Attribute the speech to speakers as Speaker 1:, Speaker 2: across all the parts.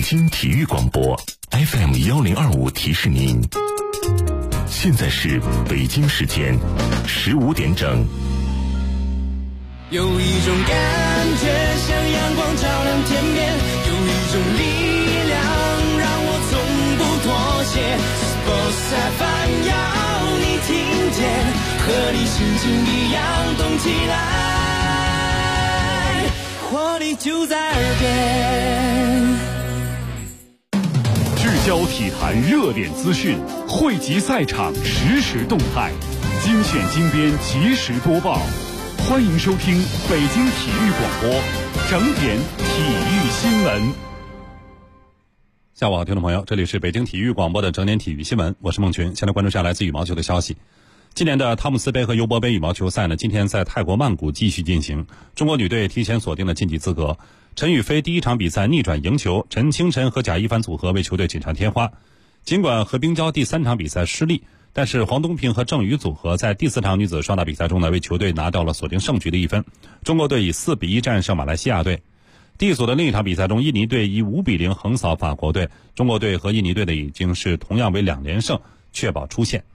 Speaker 1: 京体育广播 FM1025提示您，现在是北京时间15点整。
Speaker 2: 有一种感觉像阳光照亮天边，有一种力量让我从不妥协。Sports FM 要你听见，和你心情一样动起来，活力就在耳边。
Speaker 3: 聚焦体坛热点资讯，汇集赛场实时动态，精选精编及时播报。欢迎收听北京体育广播整点体育新闻。
Speaker 4: 下午好，听众朋友，这里是北京体育广播的整点体育新闻，我是孟群。先来关注下来自羽毛球的消息。今年的汤姆斯杯和尤伯杯羽毛球赛呢，今天在泰国曼谷继续进行。中国女队提前锁定了晋级资格。陈雨菲第一场比赛逆转赢球，陈清晨和贾一凡组合为球队锦上添花。尽管和冰娇第3场比赛失利，但是黄东萍和郑宇组合在第4场女子双打比赛中呢，为球队拿到了锁定胜局的1分。中国队以4-1战胜马来西亚队。D组的另一场比赛中，印尼队以5-0横扫法国队。中国队和印尼队的已经是同样为2连胜，确保出线。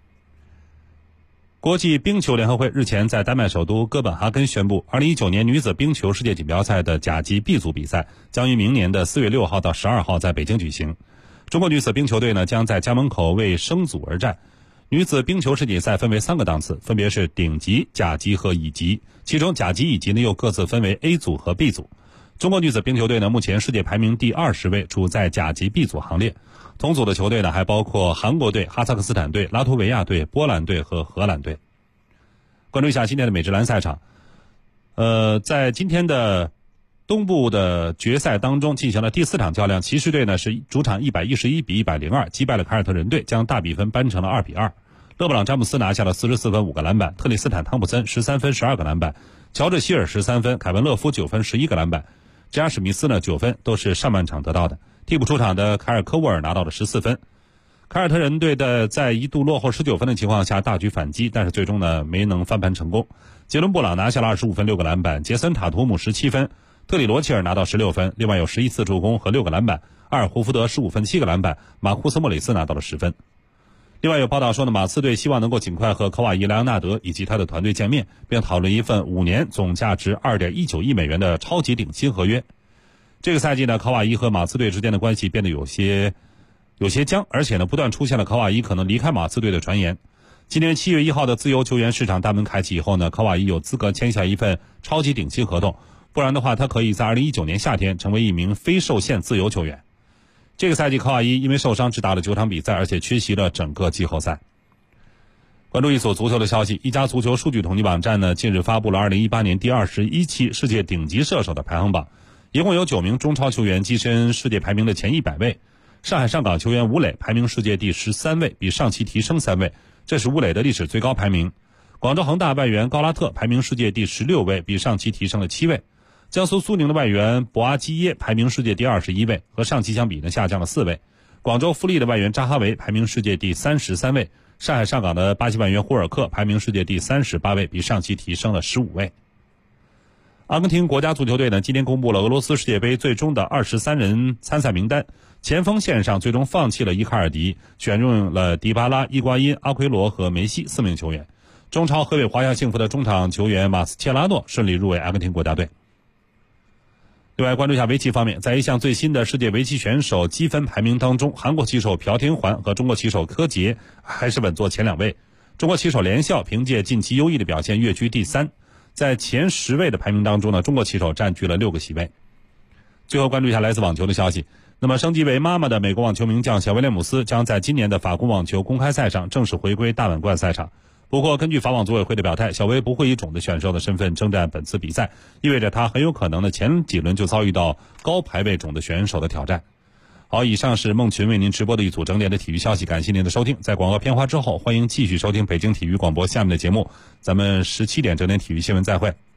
Speaker 4: 国际冰球联合会日前在丹麦首都哥本哈根宣布，2019年女子冰球世界锦标赛的甲级 B 组比赛将于明年的4月6号到12号在北京举行。中国女子冰球队呢，将在家门口为升组而战。女子冰球世锦赛分为3个档次，分别是顶级、甲级和乙级，其中甲级、乙级呢又各自分为 A 组和 B 组。中国女子冰球队呢，目前世界排名第20位，处在甲级 B 组行列。同组的球队呢，还包括韩国队、哈萨克斯坦队、拉脱维亚队、波兰队和荷兰队。关注一下今天的美职篮赛场。在今天的东部的决赛当中进行了第4场较量，骑士队呢是主场111-102击败了凯尔特人队，将大比分扳成了2-2。勒布朗詹姆斯拿下了44分5个篮板，特里斯坦汤普森13分12个篮板，乔治希尔13分，凯文勒夫9分11个篮板，詹史密斯呢9分，都是上半场得到的。替补出场的凯尔科沃尔拿到了14分。凯尔特人队的在一度落后19分的情况下大举反击，但是最终呢没能翻盘成功。杰伦布朗拿下了25分6个篮板，杰森塔图姆17分，特里罗切尔拿到16分，另外有11次助攻和6个篮板，阿尔胡福德15分7个篮板，马库斯莫里斯拿到了10分。另外有报道说呢，马刺队希望能够尽快和科瓦伊莱昂纳德以及他的团队见面，并讨论一份5年总价值2.19亿美元的超级顶薪合约。这个赛季呢，科瓦伊和马刺队之间的关系变得有些僵，而且呢不断出现了科瓦伊可能离开马刺队的传言。今年7月1号的自由球员市场大门开启以后呢，科瓦伊有资格签下一份超级顶薪合同，不然的话他可以在2019年夏天成为一名非受限自由球员。这个赛季科瓦伊因为受伤只打了9场比赛，而且缺席了整个季后赛。关注一所足球的消息，一家足球数据统计网站呢近日发布了2018年第21期世界顶级射手的排行榜，一共有9名中超球员跻身世界排名的前100位。上海上港球员吴磊排名世界第13位，比上期提升3位，这是吴磊的历史最高排名。广州恒大外援高拉特排名世界第16位，比上期提升了7位。江苏苏宁的外援博阿基耶排名世界第21位，和上期相比呢下降了4位。广州富力的外援扎哈维排名世界第33位，上海上港的巴西外援胡尔克排名世界第38位，比上期提升了15位。阿根廷国家足球队呢，今天公布了俄罗斯世界杯最终的23人参赛名单。前锋线上最终放弃了伊卡尔迪，选用了迪巴拉、伊瓜因、阿奎罗和梅西4名球员。中超河北华夏幸福的中场球员马斯切拉诺顺利入围阿根廷国家队。另外关注一下围棋方面，在一项最新的世界围棋选手积分排名当中，韩国棋手朴天桓和中国棋手柯洁还是稳坐前2位。中国棋手连笑凭借近期优异的表现跃居第3。在前10位的排名当中呢，中国棋手占据了6个席位。最后关注一下来自网球的消息，那么升级为妈妈的美国网球名将小威廉姆斯将在今年的法国网球公开赛上正式回归大满贯赛场。不过根据法网组委会的表态，小威不会以种子选手的身份征战本次比赛，意味着他很有可能的前几轮就遭遇到高排位种子选手的挑战。好，以上是孟群为您直播的一组整点的体育消息，感谢您的收听。在广告片花之后，欢迎继续收听北京体育广播下面的节目，咱们17点整点体育新闻再会。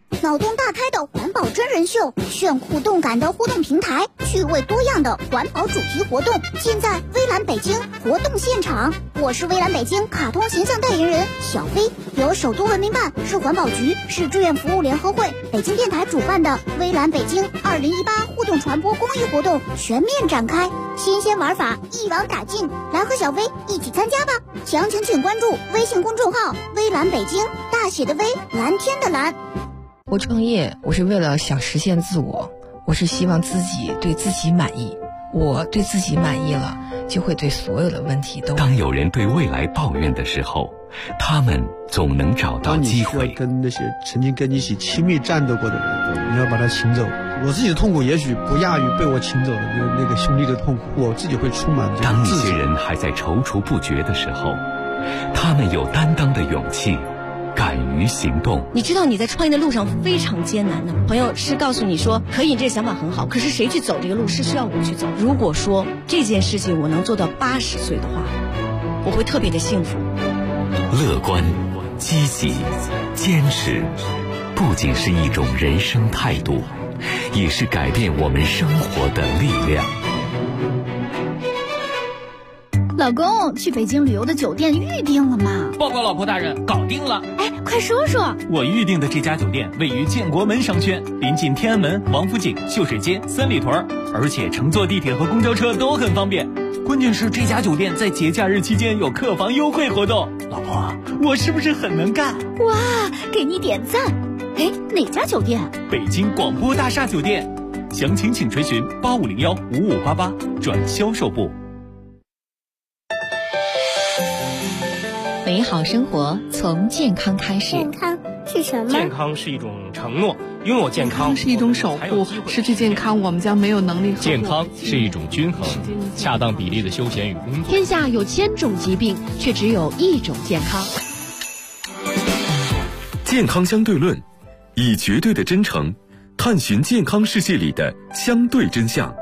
Speaker 5: 脑洞大开的环保真人秀，炫酷动感的互动平台，趣味多样的环保主题活动，尽在微蓝北京活动现场。我是微蓝北京卡通形象代言人小飞，由首都文明办、市环保局、市志愿服务联合会、北京电台主办的微蓝北京2018互动传播公益活动全面展开，新鲜玩法一网打尽，来和小飞一起参加吧！详情请关注微信公众号微蓝北京，大写的微，蓝天的蓝。
Speaker 6: 我创业，我是为了想实现自我，我是希望自己对自己满意。我对自己满意了，就会对所有的问题都。
Speaker 1: 当有人对未来抱怨的时候，他们总能找到机会。
Speaker 7: 当你需要跟那些曾经跟你一起亲密战斗过的人，你要把他请走。我自己的痛苦也许不亚于被我请走的那个兄弟的痛苦，我自己会充满这个
Speaker 1: 当一些人还在踌躇不决的时候，他们有担当的勇气，敢于行动。
Speaker 8: 你知道你在创业的路上非常艰难的，朋友是告诉你说可以，这个想法很好，可是谁去走这个路是需要我去走。如果说这件事情我能做到80岁的话，我会特别的幸福。
Speaker 1: 乐观、积极、坚持，不仅是一种人生态度，也是改变我们生活的力量。
Speaker 5: 老公，去北京旅游的酒店预定了吗？
Speaker 9: 报告老婆大人，搞定了。
Speaker 5: 哎，快说说。
Speaker 9: 我预定的这家酒店位于建国门商圈，临近天安门、王府井、秀水街、三里屯，而且乘坐地铁和公交车都很方便。关键是这家酒店在节假日期间有客房优惠活动。老婆，我是不是很能干？
Speaker 5: 哇，给你点赞。哎，哪家酒店？
Speaker 9: 北京广播大厦酒店。详情请垂询8501-5588转销售部。
Speaker 10: 美好生活从健康开始。
Speaker 5: 健康是什么？
Speaker 11: 健康是一种承诺，拥有健康
Speaker 12: 是一种守护，失去健康我们将没有能力。
Speaker 11: 健康是一种均衡，恰当比例的休闲与工作。
Speaker 10: 天下有1000种疾病，却只有一种健康。
Speaker 1: 健康相对论，以绝对的真诚探寻健康世界里的相对真相。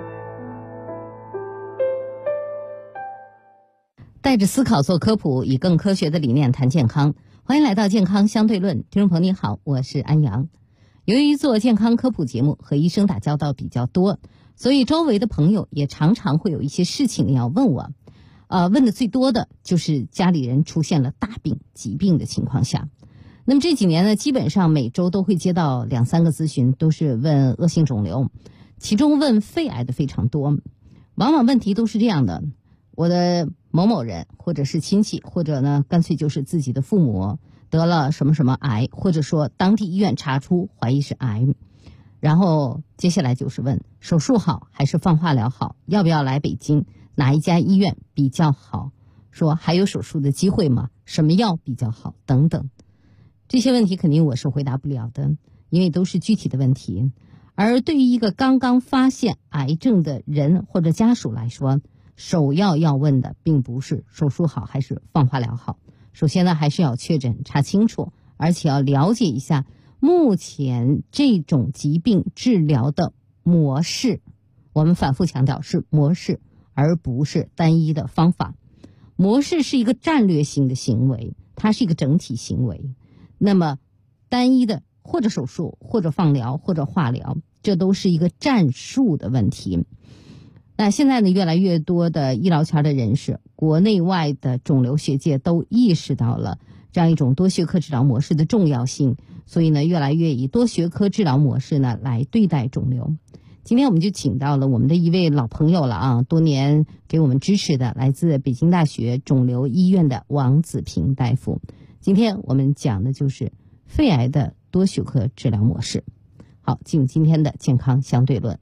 Speaker 13: 带着思考做科普，以更科学的理念谈健康。欢迎来到健康相对论，听众朋友你好，我是安阳。由于做健康科普节目和医生打交道比较多，所以周围的朋友也常常会有一些事情要问我。问的最多的就是家里人出现了大病疾病的情况下。那么这几年呢，基本上每周都会接到2-3个咨询，都是问恶性肿瘤，其中问肺癌的非常多。往往问题都是这样的：我的某某人，或者是亲戚，或者呢干脆就是自己的父母得了什么什么癌，或者说当地医院查出怀疑是癌，然后接下来就是问手术好还是放化疗好，要不要来北京，哪一家医院比较好，说还有手术的机会吗，什么药比较好等等。这些问题肯定我是回答不了的，因为都是具体的问题。而对于一个刚刚发现癌症的人或者家属来说，首要问的并不是手术好还是放化疗好，首先呢还是要确诊查清楚，而且要了解一下目前这种疾病治疗的模式。我们反复强调是模式，而不是单一的方法。模式是一个战略性的行为，它是一个整体行为。那么单一的或者手术或者放疗或者化疗，这都是一个战术的问题。那现在呢，越来越多的医疗圈的人士，国内外的肿瘤学界都意识到了这样一种多学科治疗模式的重要性，所以呢，越来越以多学科治疗模式呢来对待肿瘤。今天我们就请到了我们的一位老朋友了啊，多年给我们支持的，来自北京大学肿瘤医院的王子平大夫。今天我们讲的就是肺癌的多学科治疗模式。好，进入今天的健康相对论。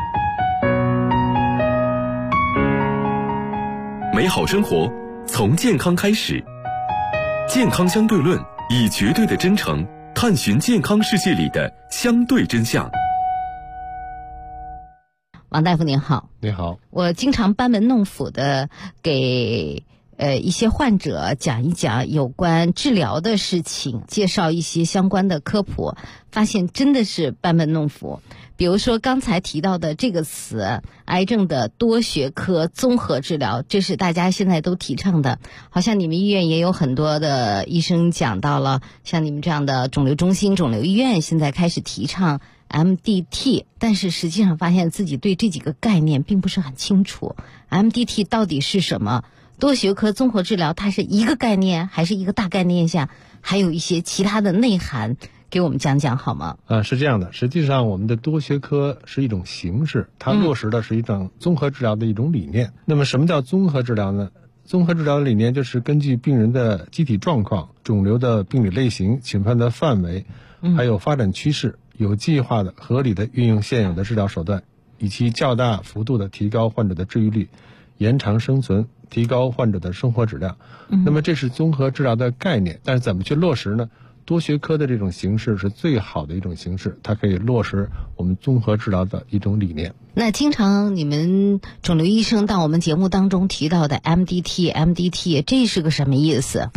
Speaker 1: 美好生活从健康开始，健康相对论，以绝对的真诚探寻健康世界里的相对真相。
Speaker 13: 王大夫您好。
Speaker 14: 你好。
Speaker 13: 我经常班门弄斧的给一些患者讲一讲有关治疗的事情，介绍一些相关的科普，发现真的是班门弄斧。 比如说刚才提到的这个词，癌症的多学科综合治疗，这是大家现在都提倡的。好像你们医院也有很多的医生讲到了，像你们这样的肿瘤中心、肿瘤医院现在开始提倡 MDT， 但是实际上发现自己对这几个概念并不是很清楚。MDT 到底是什么？多学科综合治疗它是一个概念还是一个大概念下还有一些其他的内涵，给我们讲讲好吗？
Speaker 14: 是这样的，实际上我们的多学科是一种形式，它落实的是一种综合治疗的一种理念。那么什么叫综合治疗呢？综合治疗的理念就是根据病人的机体状况、肿瘤的病理类型、侵犯的范围，还有发展趋势，有计划的、合理的运用现有的治疗手段，以及较大幅度的提高患者的治愈率，延长生存，提高患者的生活质量。那么这是综合治疗的概念，但是怎么去落实呢？多学科的这种形式是最好的一种形式，它可以落实我们综合治疗的一种理念。
Speaker 13: 那经常你们肿瘤医生到我们节目当中提到的 MDT， 这是个什么意思？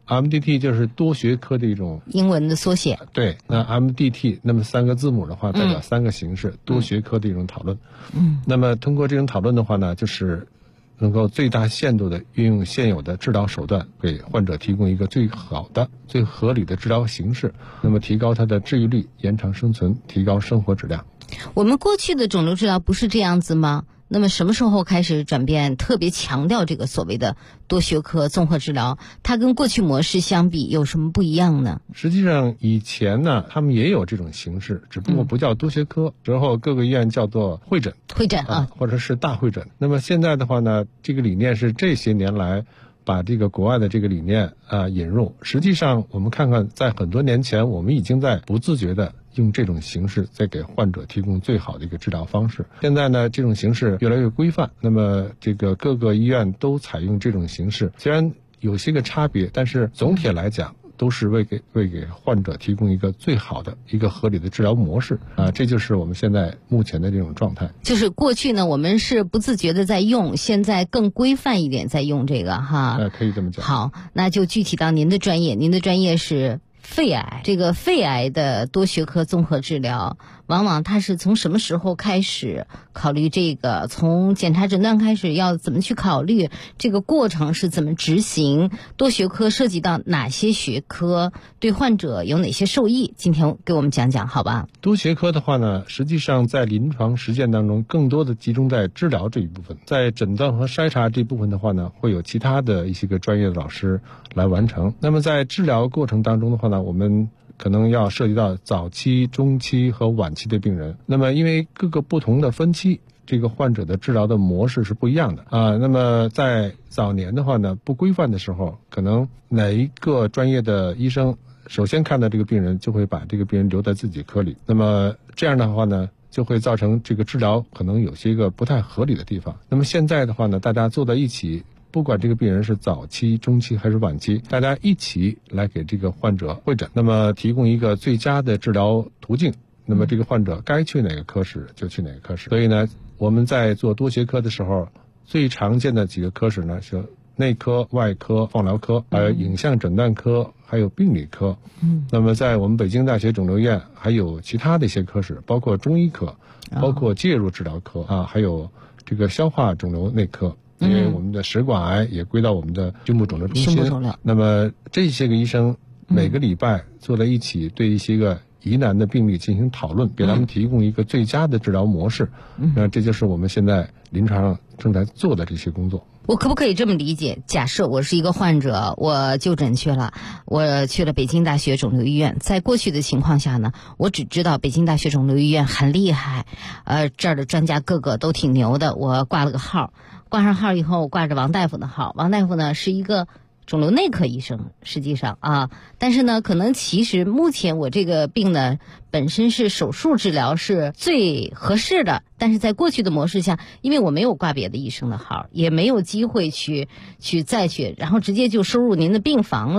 Speaker 14: MDT 就是多学科的一种
Speaker 13: 英文的缩写。
Speaker 14: 对，那 MDT 那么3个字母的话代表3个形式，多学科的一种讨论。那么通过这种讨论的话呢，就是能够最大限度的运用现有的治疗手段，给患者提供一个最好的、最合理的治疗形式，那么提高他的治愈率，延长生存，提高生活质量。
Speaker 13: 我们过去的肿瘤治疗不是这样子吗？那么什么时候开始转变，特别强调这个所谓的多学科综合治疗？它跟过去模式相比有什么不一样呢？
Speaker 14: 实际上以前呢，他们也有这种形式，只不过不叫多学科，之后各个医院叫做会诊或者是大会诊。那么现在的话呢，这个理念是这些年来把这个国外的这个理念引入。实际上我们看看，在很多年前我们已经在不自觉的用这种形式在给患者提供最好的一个治疗方式。现在呢，这种形式越来越规范，那么这个各个医院都采用这种形式，虽然有些个差别，但是总体来讲都是为给患者提供一个最好的一个合理的治疗模式这就是我们现在目前的这种状态。
Speaker 13: 就是过去呢，我们是不自觉的在用，现在更规范一点在用这个哈。
Speaker 14: 可以这么讲。
Speaker 13: 好，那就具体到您的专业，您的专业是肺癌。这个肺癌的多学科综合治疗，往往它是从什么时候开始考虑这个？从检查诊断开始要怎么去考虑？这个过程是怎么执行？多学科涉及到哪些学科？对患者有哪些受益？今天给我们讲讲好吧？
Speaker 14: 多学科的话呢，实际上在临床实践当中更多的集中在治疗这一部分，在诊断和筛查这一部分的话呢，会有其他的一些个专业的老师来完成。那么在治疗过程当中的话呢，我们可能要涉及到早期、中期和晚期的病人。那么因为各个不同的分期，这个患者的治疗的模式是不一样的那么在早年的话呢，不规范的时候，可能哪一个专业的医生首先看到这个病人，就会把这个病人留在自己科里。那么这样的话呢，就会造成这个治疗可能有些个不太合理的地方。那么现在的话呢，大家坐在一起，不管这个病人是早期、中期还是晚期，大家一起来给这个患者会诊，那么提供一个最佳的治疗途径。那么这个患者该去哪个科室就去哪个科室。所以呢，我们在做多学科的时候，最常见的几个科室呢是内科、外科、放疗科，还有影像诊断科，还有病理科。那么在我们北京大学肿瘤院还有其他的一些科室，包括中医科，包括介入治疗科还有这个消化肿瘤内科。因为我们的食管癌也归到我们的胸部肿瘤中心。那么这些个医生每个礼拜坐在一起，对一些个疑难的病例进行讨论，给他们提供一个最佳的治疗模式。那这就是我们现在临床上正在做的这些工作。
Speaker 13: 我可不可以这么理解？假设我是一个患者，我就诊去了，我去了北京大学肿瘤医院。在过去的情况下呢，我只知道北京大学肿瘤医院很厉害，这儿的专家个个都挺牛的，我挂了个号。挂上号以后，我挂着王大夫的号。王大夫呢是一个肿瘤内科医生，实际上但是呢，可能其实目前我这个病呢，本身是手术治疗是最合适的，但是在过去的模式下，因为我没有挂别的医生的号，也没有机会去，然后直接就收入您的病房了。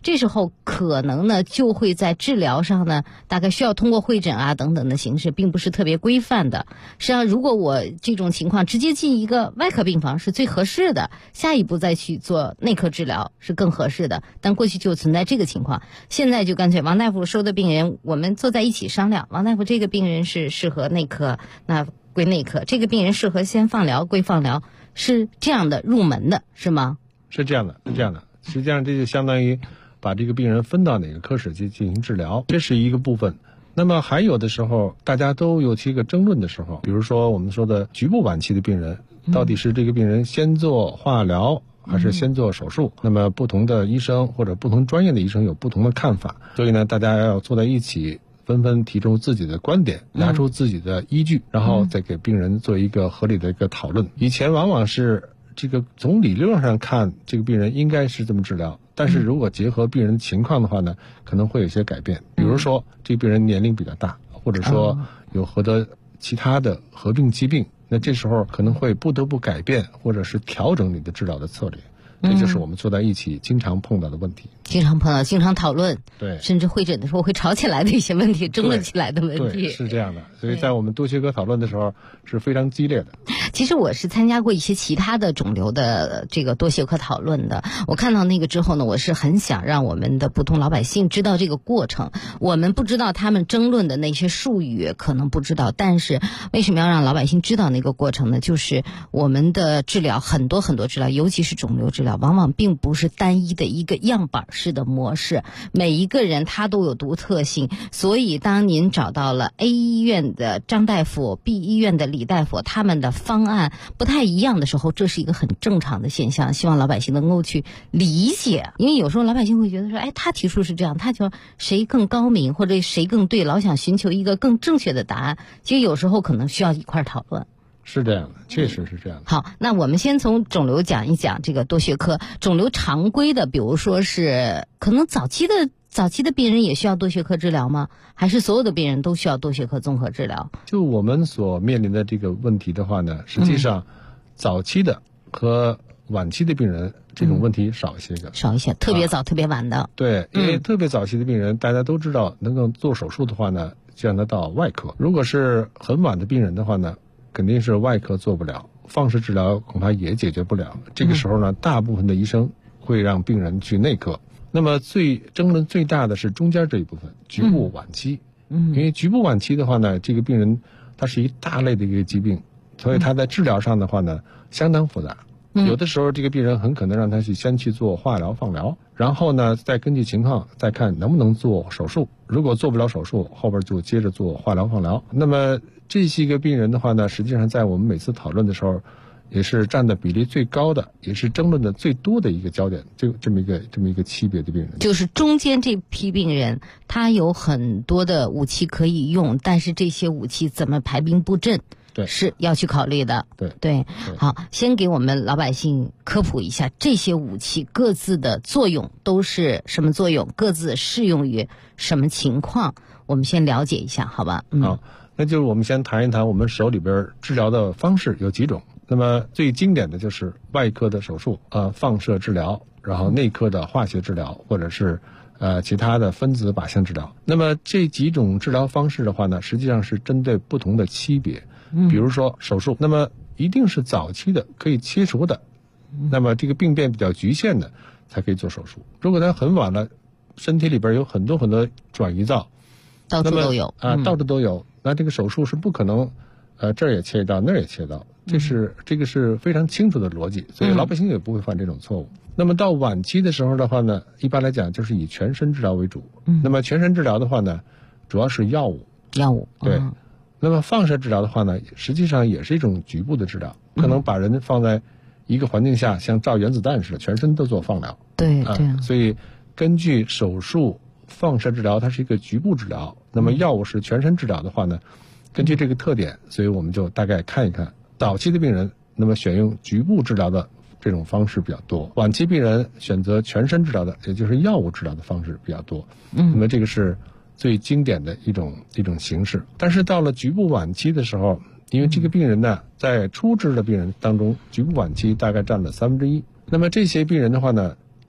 Speaker 13: 这时候可能呢就会在治疗上呢，大概需要通过会诊啊等等的形式，并不是特别规范的。实际上，如果我这种情况直接进一个外科病房是最合适的，下一步再去做内科治疗是更合适的。但过去就存在这个情况，现在就干脆王大夫收的病人，我们坐在一起商量，王大夫这个病人是适合内科，那归内科；这个病人适合先放疗，归放疗，是这样的入门的，是吗？
Speaker 14: 是这样的，是这样的。实际上这就相当于把这个病人分到哪个科室去进行治疗，这是一个部分。那么还有的时候大家都有一个争论的时候，比如说我们说的局部晚期的病人，到底是这个病人先做化疗还是先做手术，那么不同的医生或者不同专业的医生有不同的看法，所以呢大家要坐在一起，纷纷提出自己的观点，拿出自己的依据，然后再给病人做一个合理的一个讨论。以前往往是这个从理论上看这个病人应该是这么治疗，但是如果结合病人情况的话呢，可能会有些改变。比如说这个病人年龄比较大，或者说有获得其他的合并疾病，那这时候可能会不得不改变或者是调整你的治疗的策略。这就是我们坐在一起经常碰到的问题，经
Speaker 13: 常讨论，
Speaker 14: 对，
Speaker 13: 甚至会诊的时候会吵起来的一些问题，争论起来的问题，
Speaker 14: 对，是这样的。所以在我们多学科讨论的时候是非常激烈的。
Speaker 13: 其实我是参加过一些其他的肿瘤的这个多学科讨论的，我看到那个之后呢，我是很想让我们的普通老百姓知道这个过程。我们不知道他们争论的那些术语，可能不知道，但是为什么要让老百姓知道那个过程呢？就是我们的治疗，很多治疗，尤其是肿瘤治疗，往往并不是单一的一个样板式的模式，每一个人他都有独特性。所以当您找到了 A 医院的张大夫， B 医院的李大夫，他们的方案不太一样的时候，这是一个很正常的现象，希望老百姓能够去理解。因为有时候老百姓会觉得说，他提出是这样，他就谁更高明或者谁更对，老想寻求一个更正确的答案，其实有时候可能需要一块讨论。
Speaker 14: 是这样的，确实是这样的。
Speaker 13: 好，那我们先从肿瘤讲一讲这个多学科。肿瘤常规的，比如说是可能早期的病人也需要多学科治疗吗？还是所有的病人都需要多学科综合治疗？
Speaker 14: 就我们所面临的这个问题的话呢，实际上早期的和晚期的病人这种问题少一些个，
Speaker 13: 少一些，特别早、特别晚的。
Speaker 14: 对，因为特别早期的病人，大家都知道能够做手术的话呢，就让他到外科。如果是很晚的病人的话呢，肯定是外科做不了，放射治疗恐怕也解决不了。这个时候呢，大部分的医生会让病人去内科。那么争论最大的是中间这一部分，局部晚期。因为局部晚期的话呢，这个病人他是一大类的一个疾病，所以他在治疗上的话呢，相当复杂。有的时候这个病人很可能让他先去做化疗、放疗，然后呢再根据情况再看能不能做手术。如果做不了手术，后边就接着做化疗、放疗。那么这些个病人的话呢，实际上在我们每次讨论的时候，也是占的比例最高的，也是争论的最多的一个焦点，这么一个区别的病人。
Speaker 13: 就是中间这批病人，他有很多的武器可以用，但是这些武器怎么排兵布阵，
Speaker 14: 对，
Speaker 13: 是要去考虑的。对，好，先给我们老百姓科普一下这些武器各自的作用都是什么作用，各自适用于什么情况，我们先了解一下，好吧？
Speaker 14: 好，那就是我们先谈一谈我们手里边治疗的方式有几种。那么最经典的就是外科的手术，放射治疗，然后内科的化学治疗，或者是其他的分子靶向治疗。那么这几种治疗方式的话呢，实际上是针对不同的区别。比如说手术，那么一定是早期的可以切除的，那么这个病变比较局限的才可以做手术。如果它很晚了，身体里边有很多转移灶，
Speaker 13: 到处都有
Speaker 14: 到处都有，那这个手术是不可能这儿也切一刀，那儿也切刀，这个是非常清楚的逻辑，所以老百姓也不会犯这种错误。那么到晚期的时候的话呢，一般来讲就是以全身治疗为主。那么全身治疗的话呢，主要是药物。对。那么放射治疗的话呢，实际上也是一种局部的治疗，可能把人放在一个环境下，像照原子弹似的，全身都做放疗。
Speaker 13: 对。
Speaker 14: 所以根据手术、放射治疗，它是一个局部治疗。那么药物是全身治疗的话呢，根据这个特点，所以我们就大概看一看早期的病人，那么选用局部治疗的这种方式比较多；晚期病人选择全身治疗的，也就是药物治疗的方式比较多。那么这个是最经典的一种形式。但是到了局部晚期的时候，因为这个病人呢，在初治的病人当中，局部晚期大概占了1/3。那么这些病人的话呢，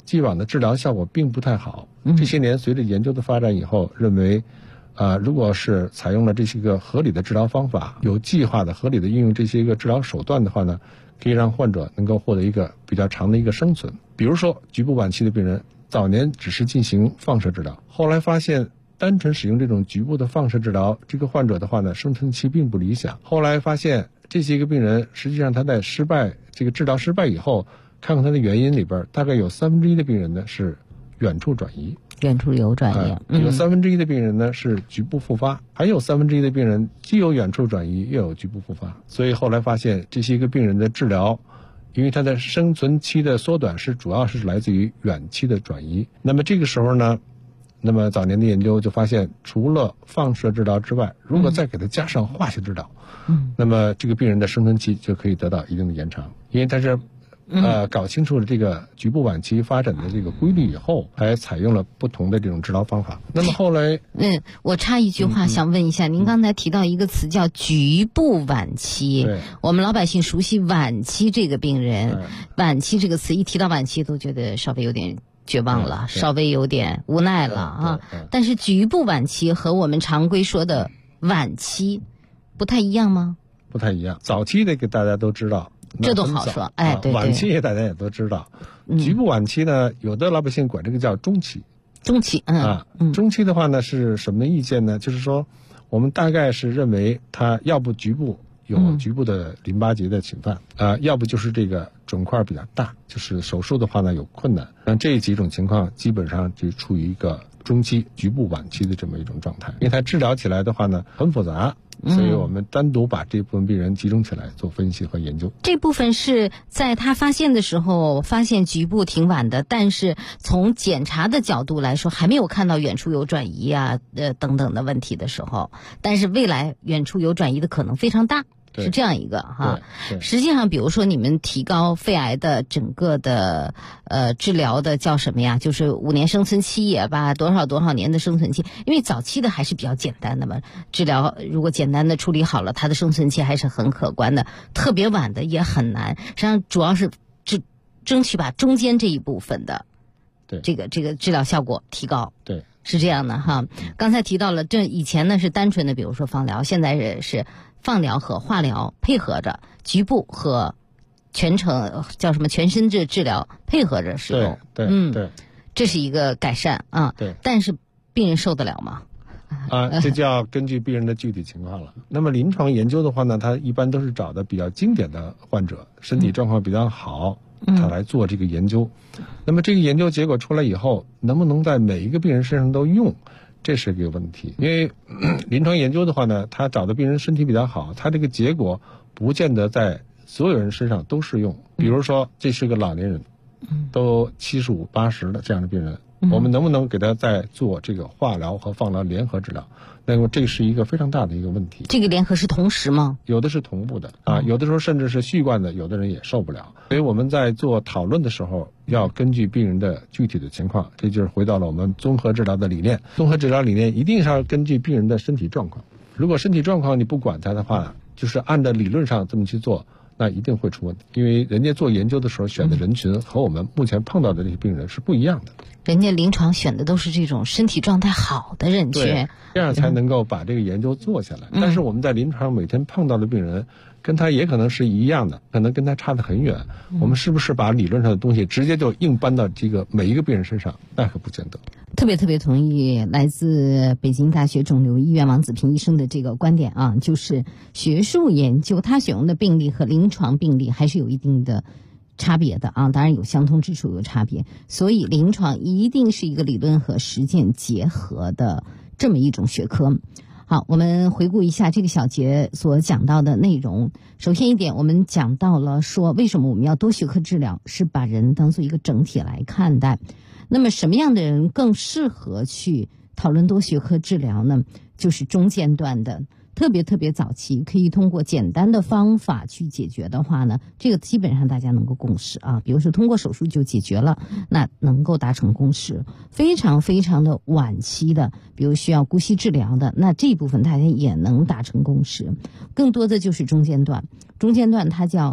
Speaker 14: 既往的治疗效果并不太好。这些年随着研究的发展以后，认为如果是采用了这些个合理的治疗方法，有计划的合理的运用这些个治疗手段的话呢，可以让患者能够获得一个比较长的一个生存。比如说局部晚期的病人，早年只是进行放射治疗，后来发现单纯使用这种局部的放射治疗，这个患者的话呢，生存期并不理想。后来发现这些个病人，实际上他在这个治疗失败以后，看看他的原因里边，大概有1/3的病人呢是远处转移，
Speaker 13: 远处有转移，
Speaker 14: 有1/3的病人呢是局部复发，还有1/3的病人既有远处转移又有局部复发。所以后来发现这些个病人的治疗，因为他的生存期的缩短主要是来自于远期的转移。那么这个时候呢，那么早年的研究就发现，除了放射治疗之外，如果再给他加上化学治疗，那么这个病人的生存期就可以得到一定的延长。因为他是搞清楚了这个局部晚期发展的这个规律以后，还采用了不同的这种治疗方法。那么后来
Speaker 13: 我插一句话想问一下，您刚才提到一个词叫局部晚期，我们老百姓熟悉晚期这个病人，晚期这个词一提到晚期都觉得稍微有点绝望了，稍微有点无奈了啊。但是局部晚期和我们常规说的晚期不太一样吗？
Speaker 14: 不太一样。早期的给大家都知道，
Speaker 13: 这都好说，对，
Speaker 14: 晚期大家也都知道。局部晚期呢，有的老百姓管这个叫中期。中期，中期的话呢是什么意见呢？就是说，我们大概是认为他要不局部有局部的淋巴结的侵犯，要不就是这个肿块比较大，就是手术的话呢有困难。那这几种情况基本上就处于一个中期局部晚期的这么一种状态。因为它治疗起来的话呢很复杂，所以我们单独把这部分病人集中起来做分析和研究。
Speaker 13: 这部分是在他发现的时候发现局部挺晚的，但是从检查的角度来说还没有看到远处有转移啊等等的问题的时候，但是未来远处有转移的可能非常大，是这样一个哈。实际上比如说你们提高肺癌的整个的治疗的叫什么呀，就是5年生存期也罢，多少年的生存期，因为早期的还是比较简单的嘛，治疗如果简单的处理好了，它的生存期还是很可观的，特别晚的也很难。实际上主要是争取把中间这一部分的这个治疗效果提高，
Speaker 14: 对，
Speaker 13: 是这样的哈。刚才提到了，这以前呢是单纯的比如说放疗，现在是放疗和化疗配合着，局部和全程叫什么全身治疗配合着使用。
Speaker 14: 对，
Speaker 13: 这是一个改善啊。
Speaker 14: 对，
Speaker 13: 但是病人受得了吗？
Speaker 14: 这就要根据病人的具体情况了。那么临床研究的话呢，它一般都是找的比较经典的患者，身体状况比较好，他来做这个研究。那么这个研究结果出来以后，能不能在每一个病人身上都用，这是一个问题。因为临床研究的话呢，他找的病人身体比较好，他这个结果不见得在所有人身上都适用。比如说这是个老年人，都75、80的这样的病人，我们能不能给他再做这个化疗和放疗联合治疗？那么这是一个非常大的一个问题。
Speaker 13: 这个联合是同时吗？
Speaker 14: 有的是同步的有的时候甚至是续贯的，有的人也受不了。所以我们在做讨论的时候，要根据病人的具体的情况，这就是回到了我们综合治疗的理念。综合治疗理念一定是要根据病人的身体状况，如果身体状况你不管他的话，就是按照理论上这么去做，那一定会出问题。因为人家做研究的时候选的人群和我们目前碰到的这些病人是不一样的，
Speaker 13: 人家临床选的都是这种身体状态好的人群，
Speaker 14: 这样才能够把这个研究做下来。但是我们在临床每天碰到的病人跟他也可能是一样的，可能跟他差得很远，我们是不是把理论上的东西直接就硬搬到这个每一个病人身上，那可不见得。
Speaker 13: 特别同意来自北京大学肿瘤医院王子平医生的这个观点啊，就是学术研究它选用的病例和临床病例还是有一定的差别的啊，当然有相通之处有差别，所以临床一定是一个理论和实践结合的这么一种学科。好，我们回顾一下这个小节所讲到的内容。首先一点，我们讲到了说为什么我们要多学科治疗，是把人当做一个整体来看待。那么什么样的人更适合去讨论多学科治疗呢？就是中间段的，特别早期可以通过简单的方法去解决的话呢，这个基本上大家能够共识啊。比如说通过手术就解决了，那能够达成共识。非常的晚期的，比如需要姑息治疗的，那这一部分大家也能达成共识。更多的就是中间段它叫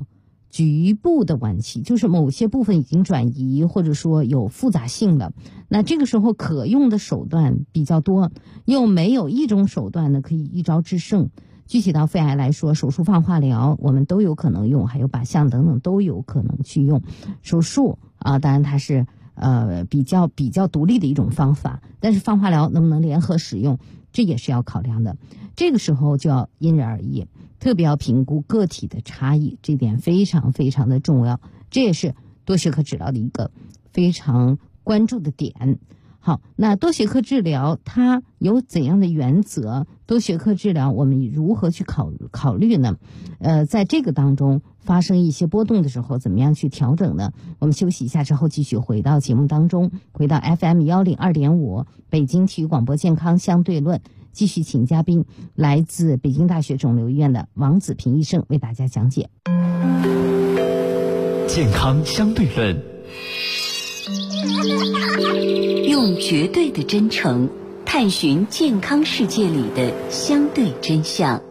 Speaker 13: 局部的晚期，就是某些部分已经转移，或者说有复杂性了。那这个时候可用的手段比较多，又没有一种手段呢可以一招制胜。具体到肺癌来说，手术放化疗我们都有可能用，还有靶向等等都有可能去用。手术当然它是比较独立的一种方法，但是放化疗能不能联合使用，这也是要考量的。这个时候就要因人而异，特别要评估个体的差异，这点非常非常的重要，这也是多学科治疗的一个非常关注的点。好，那多学科治疗它有怎样的原则？多学科治疗我们如何去考虑呢？在这个当中发生一些波动的时候，怎么样去调整呢？我们休息一下之后继续回到节目当中，回到 FM102.5 北京体育广播健康相对论，继续请嘉宾来自北京大学肿瘤医院的王子平医生为大家讲解
Speaker 1: 健康相对论。
Speaker 15: 用绝对的真诚探寻健康世界里的相对真相。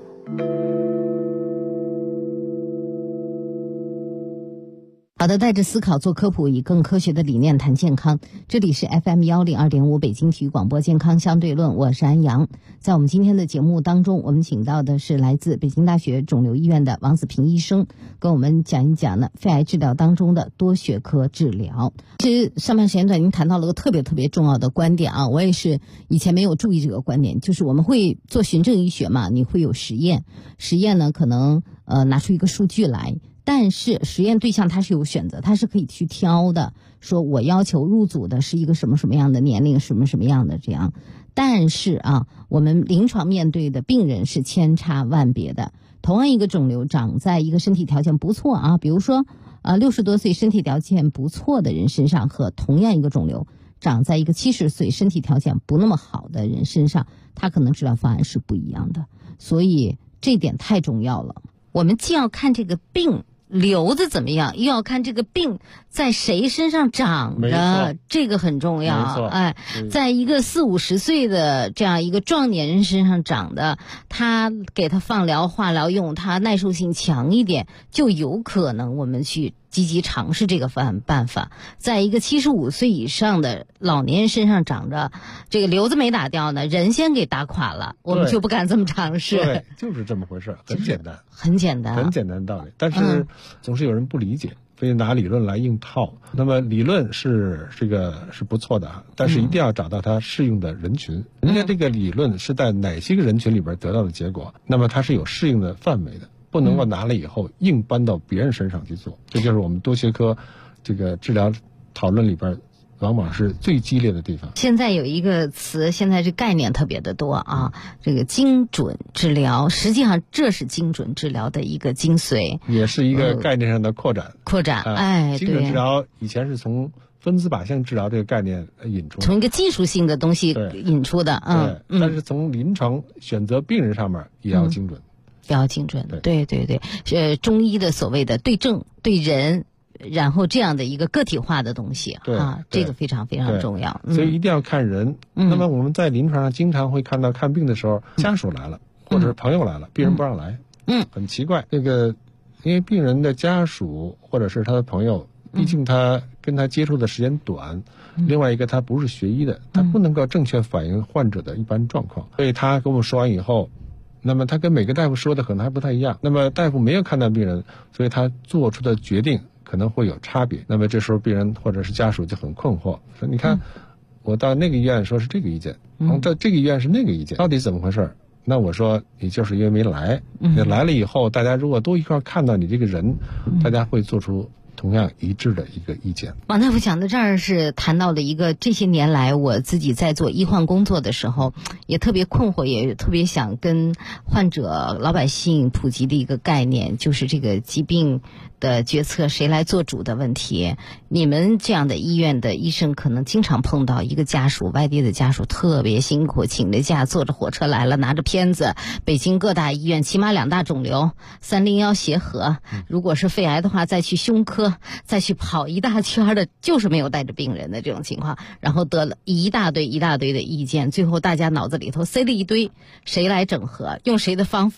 Speaker 13: 好的，带着思考做科普，以更科学的理念谈健康。这里是 FM102.5 北京体育广播健康相对论，我是安阳。在我们今天的节目当中，我们请到的是来自北京大学肿瘤医院的王子平医生，跟我们讲一讲呢肺癌治疗当中的多学科治疗。其实上半时间段您谈到了个特别重要的观点啊，我也是以前没有注意这个观点，就是我们会做循证医学嘛，你会有实验呢可能拿出一个数据来。但是实验对象它是有选择，它是可以去挑的，说我要求入组的是一个什么样的年龄，什么样的这样。但是我们临床面对的病人是千差万别的。同样一个肿瘤长在一个身体条件不错比如说60多岁身体条件不错的人身上，和同样一个肿瘤长在一个70岁身体条件不那么好的人身上，他可能治疗方案是不一样的。所以这点太重要了，我们既要看这个病瘤子怎么样，又要看这个病在谁身上长的，这个很重要。在一个40、50岁的这样一个壮年人身上长的，他给他放疗化疗用，他耐受性强一点，就有可能我们去积极尝试这个办法。在一个75岁以上的老年人身上长着，这个瘤子没打掉呢，人先给打垮了，我们就不敢这么尝试。
Speaker 14: 对，就是这么回事，很简单，
Speaker 13: 很简单
Speaker 14: 的道理。但是总是有人不理解，非得拿理论来硬套。那么理论是不错的，但是一定要找到它适用的人群。人家这个理论是在哪些个人群里边得到的结果，那么它是有适应的范围的。不能够拿了以后硬搬到别人身上去做，这就是我们多学科这个治疗讨论里边往往是最激烈的地方。
Speaker 13: 现在有一个词，现在这概念特别的多这个精准治疗，实际上这是精准治疗的一个精髓，
Speaker 14: 也是一个概念上的扩展。精准治疗以前是从分子靶向治疗这个概念引出，
Speaker 13: 从一个技术性的东西引出的。
Speaker 14: 但是从临床选择病人上面也要精准。
Speaker 13: 要精准，对，中医的所谓的对症对人，然后这样的一个个体化的东西这个非常非常重要。
Speaker 14: 所以一定要看人。那么我们在临床上经常会看到看病的时候，家属来了或者是朋友来了，病人不让来，很奇怪。因为病人的家属或者是他的朋友，毕竟他跟他接触的时间短，另外一个他不是学医的，他不能够正确反映患者的一般状况，所以他跟我们说完以后，那么他跟每个大夫说的可能还不太一样，那么大夫没有看到病人，所以他做出的决定可能会有差别。那么这时候病人或者是家属就很困惑，说你看我到那个医院说是这个意见，到这个医院是那个意见，到底怎么回事？那我说你就是因为没来，你来了以后大家如果都一块看到你这个人，大家会做出同样一致的一个意见。
Speaker 13: 王大夫讲的这儿是谈到了一个这些年来我自己在做医患工作的时候也特别困惑，也特别想跟患者老百姓普及的一个概念，就是这个疾病的决策谁来做主的问题。你们这样的医院的医生可能经常碰到一个家属，外地的家属特别辛苦，请了假坐着火车来了，拿着片子，北京各大医院起码2大肿瘤301协和，如果是肺癌的话再去胸科，再去跑一大圈的，就是没有带着病人的这种情况，然后得了一大堆的意见，最后大家脑子里头塞了一堆谁来整合，用谁的方法，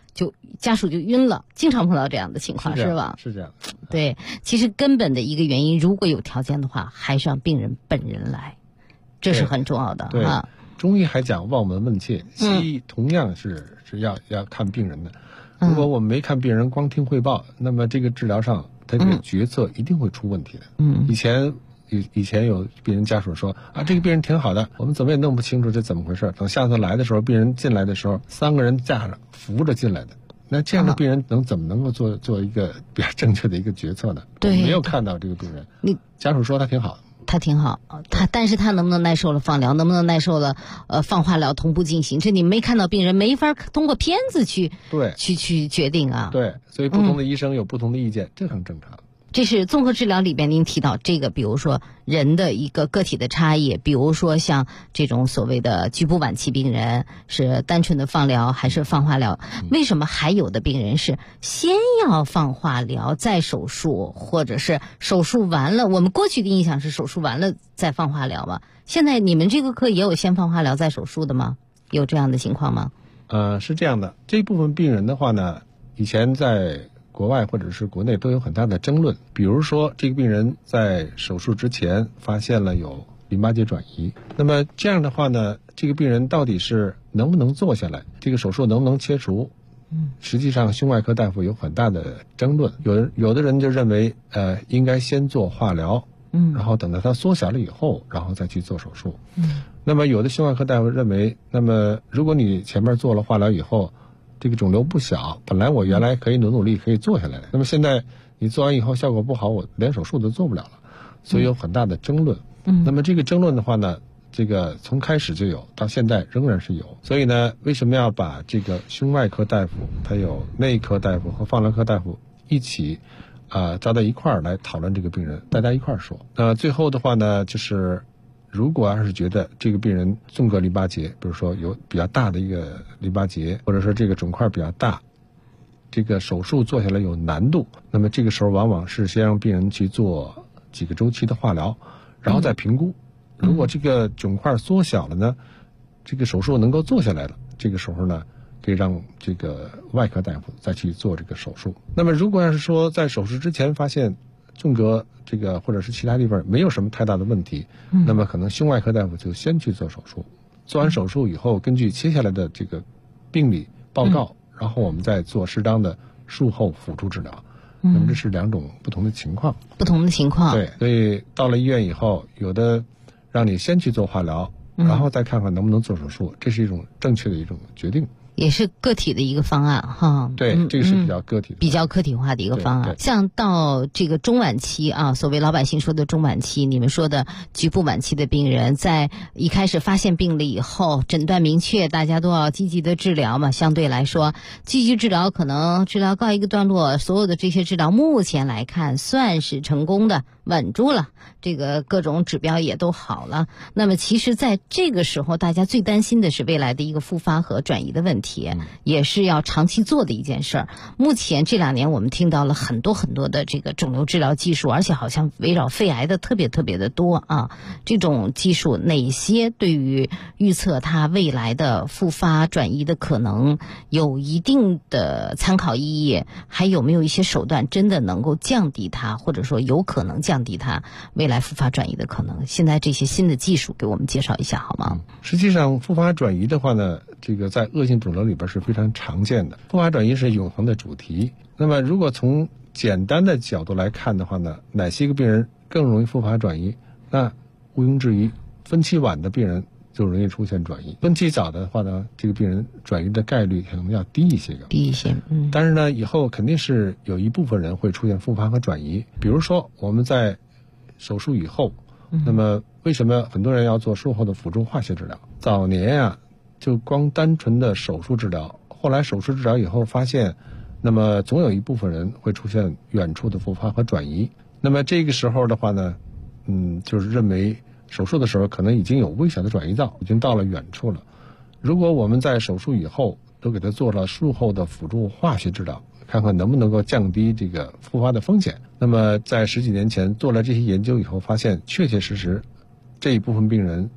Speaker 13: 就家属就晕了，经常碰到这样的情况，是吧？
Speaker 14: 是这样。
Speaker 13: 对，其实根本的一个原因，如果有条件的话，还是让病人本人来，这是很重要的啊。
Speaker 14: 中医还讲望闻问切，西医同样是要看病人的。如果我们没看病人，光听汇报，那么这个治疗上他这个决策一定会出问题的。以前有病人家属说啊，这个病人挺好的，我们怎么也弄不清楚这怎么回事。等下次来的时候，病人进来的时候，3个人架着扶着进来的，那这样的病人怎么能够做一个比较正确的一个决策呢？
Speaker 13: 对，
Speaker 14: 没有看到这个病人，家属说他挺好。
Speaker 13: 他挺好，但是他能不能耐受了放疗，能不能耐受了放化疗同步进行，这你没看到病人，没法通过片子去决定啊。
Speaker 14: 对，所以不同的医生有不同的意见，这很正常。
Speaker 13: 这是综合治疗里边您提到这个，比如说人的一个个体的差异，比如说像这种所谓的局部晚期病人是单纯的放疗还是放化疗，为什么还有的病人是先要放化疗再手术，或者是手术完了，我们过去的印象是手术完了再放化疗嘛？现在你们这个科也有先放化疗再手术的吗？有这样的情况吗？
Speaker 14: 是这样的，这部分病人的话呢，以前在国外或者是国内都有很大的争论。比如说这个病人在手术之前发现了有淋巴结转移，那么这样的话呢，这个病人到底是能不能做下来，这个手术能不能切除，实际上胸外科大夫有很大的争论。有的人就认为应该先做化疗，然后等到它缩小了以后，然后再去做手术。那么有的胸外科大夫认为，那么如果你前面做了化疗以后，这个肿瘤不小，本来我原来可以努力可以做下来的，那么现在你做完以后效果不好，我连手术都做不了了，所以有很大的争论。那么这个争论的话呢，这个从开始就有，到现在仍然是有。所以呢，为什么要把这个胸外科大夫、还有内科大夫和放疗科大夫一起招到一块儿来讨论这个病人，大家一块儿说。最后的话呢，就是如果要是觉得这个病人纵隔淋巴结，比如说有比较大的一个淋巴结，或者说这个肿块比较大，这个手术做下来有难度，那么这个时候往往是先让病人去做几个周期的化疗，然后再评估。如果这个肿块缩小了呢，这个手术能够做下来了，这个时候呢，可以让这个外科大夫再去做这个手术。那么如果要是说在手术之前发现纵隔这个或者是其他地方没有什么太大的问题，那么可能胸外科大夫就先去做手术。做完手术以后，根据接下来的这个病理报告，然后我们再做适当的术后辅助治疗。那么这是2种不同的情况。对，所以到了医院以后，有的让你先去做化疗，然后再看看能不能做手术，这是一种正确的一种决定。
Speaker 13: 也是个体的一个方案哈。
Speaker 14: 对，这个是比较个体的、
Speaker 13: 比较个体化的一个方案。像到这个中晚期啊，所谓老百姓说的中晚期，你们说的局部晚期的病人，在一开始发现病了以后，诊断明确，大家都要积极的治疗嘛。相对来说，积极治疗可能治疗告一个段落，所有的这些治疗目前来看算是成功的，稳住了，这个各种指标也都好了。那么其实在这个时候，大家最担心的是未来的一个复发和转移的问题，也是要长期做的一件事儿。目前这2年我们听到了很多的这个肿瘤治疗技术，而且好像围绕肺癌的特别的多啊。这种技术哪些对于预测它未来的复发转移的可能有一定的参考意义？还有没有一些手段真的能够降低它，或者说有可能降低它未来复发转移的可能？现在这些新的技术给我们介绍一下好吗？
Speaker 14: 实际上复发转移的话呢，这个在恶性肿瘤里边是非常常见的。复发转移是永恒的主题。那么如果从简单的角度来看的话呢，哪些个病人更容易复发转移？那毋庸置疑，分期晚的病人就容易出现转移，分期早的话呢，这个病人转移的概率可能要低一些。但是呢，以后肯定是有一部分人会出现复发和转移。比如说我们在手术以后，那么为什么很多人要做术后的辅助化学治疗？早年就光单纯的手术治疗，后来手术治疗以后发现，那么总有一部分人会出现远处的复发和转移。那么这个时候的话呢，就是认为手术的时候可能已经有微小的转移灶，已经到了远处了。如果我们在手术以后都给他做了术后的辅助化学治疗，看看能不能够降低这个复发的风险。那么在10几年前做了这些研究以后，发现确确实实这一部分病人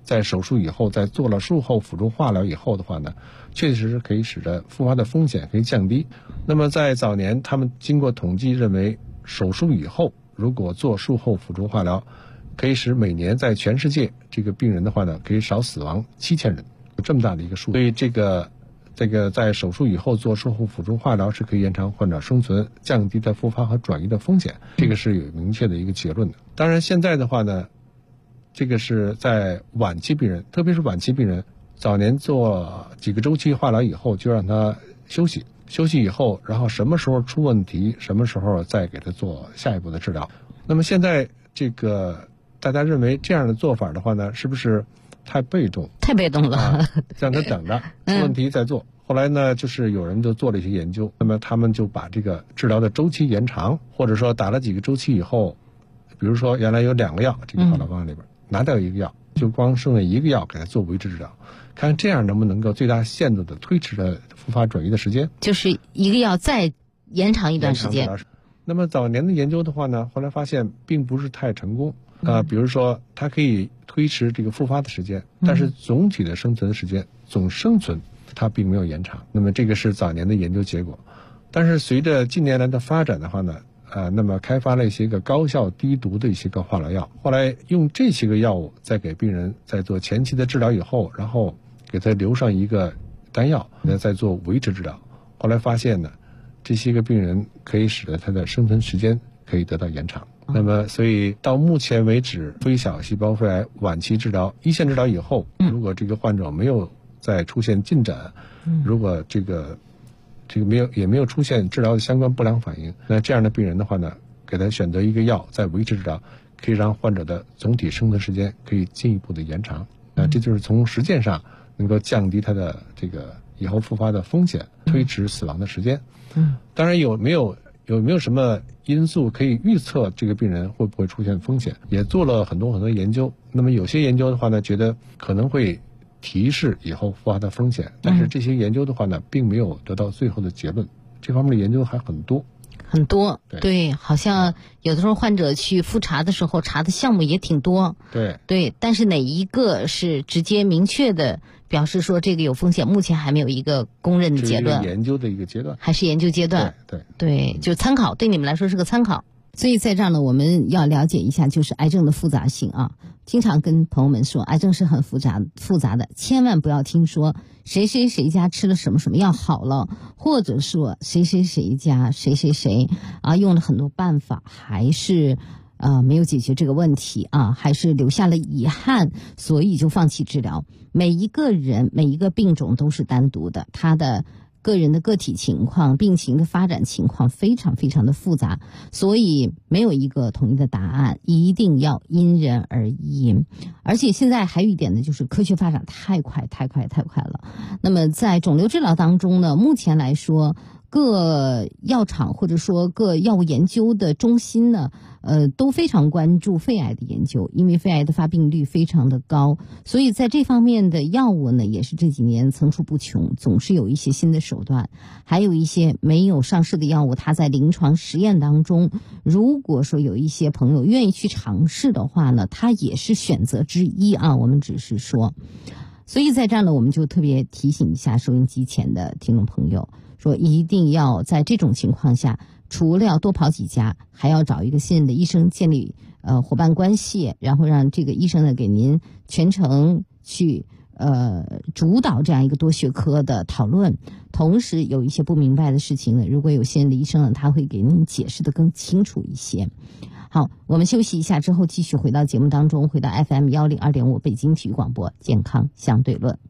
Speaker 14: 在手术以后，在做了术后辅助化疗以后的话呢，确实是可以使得复发的风险可以降低。那么在早年，他们经过统计认为，手术以后如果做术后辅助化疗，可以使每年在全世界这个病人的话呢，可以少死亡7000人，有这么大的一个数。所以这个在手术以后做术后辅助化疗是可以延长患者生存，降低的复发和转移的风险，这个是有明确的一个结论的。当然现在的话呢，这个是在晚期病人，特别是晚期病人，早年做几个周期化疗以后就让他休息以后，然后什么时候出问题，什么时候再给他做下一步的治疗。那么现在这个大家认为这样的做法的话呢，是不是太被动了，让他等着出问题再做。后来呢，就是有人就做了一些研究，那么他们就把这个治疗的周期延长，或者说打了几个周期以后，比如说原来有2个药，这个化疗方案里边拿掉1个药，就光剩下1个药给他做维持治疗，看这样能不能够最大限度的推迟了复发转移的时间，
Speaker 13: 就是1个药再延长一段时间。
Speaker 14: 那么早年的研究的话呢，后来发现并不是太成功。比如说它可以推迟这个复发的时间，但是总体的生存时间，总生存它并没有延长。那么这个是早年的研究结果。但是随着近年来的发展的话呢，那么开发了一些个高效低毒的一些个化疗药，后来用这些个药物再给病人在做前期的治疗以后，然后给他留上一个单药，再做维持治疗。后来发现呢，这些个病人可以使得他的生存时间可以得到延长。那么所以到目前为止，非小细胞肺癌晚期治疗一线治疗以后，如果这个患者没有再出现进展，如果这个也没有出现治疗的相关不良反应，那这样的病人的话呢，给他选择一个药再维持治疗，可以让患者的总体生存时间可以进一步的延长。这就是从实践上能够降低他的这个以后复发的风险，推迟死亡的时间。当然有没有什么因素可以预测这个病人会不会出现风险，也做了很多研究。那么有些研究的话呢，觉得可能会提示以后复发的风险，但是这些研究的话呢，并没有得到最后的结论。这方面的研究还很多。
Speaker 13: 对，好像有的时候患者去复查的时候，查的项目也挺多。对，但是哪一个是直接明确的表示说这个有风险，目前还没有一个公认的结论。
Speaker 14: 研究的一个阶段，
Speaker 13: 还是研究阶段。对，就参考，对你们来说是个参考。所以在这儿呢，我们要了解一下就是癌症的复杂性啊。经常跟朋友们说，癌症是很复杂的，千万不要听说谁家吃了什么药好了，或者说谁家谁用了很多办法还是没有解决这个问题啊，还是留下了遗憾，所以就放弃治疗。每一个人每一个病种都是单独的，他的个人的个体情况、病情的发展情况非常非常的复杂，所以没有一个统一的答案，一定要因人而异。而且现在还有一点呢，就是科学发展太快了。那么在肿瘤治疗当中呢，目前来说，各药厂或者说各药物研究的中心呢，都非常关注肺癌的研究，因为肺癌的发病率非常的高，所以在这方面的药物呢，也是这几年层出不穷，总是有一些新的手段，还有一些没有上市的药物，它在临床实验当中，如果说有一些朋友愿意去尝试的话呢，它也是选择之一啊。我们只是说，所以在这儿呢，我们就特别提醒一下收音机前的听众朋友，说一定要在这种情况下，除了要多跑几家，还要找一个信任的医生，建立伙伴关系，然后让这个医生呢给您全程去主导这样一个多学科的讨论。同时有一些不明白的事情呢，如果有信任的医生呢，他会给您解释的更清楚一些。好，我们休息一下之后继续回到节目当中，回到 FM102.5 北京体育广播健康相对论。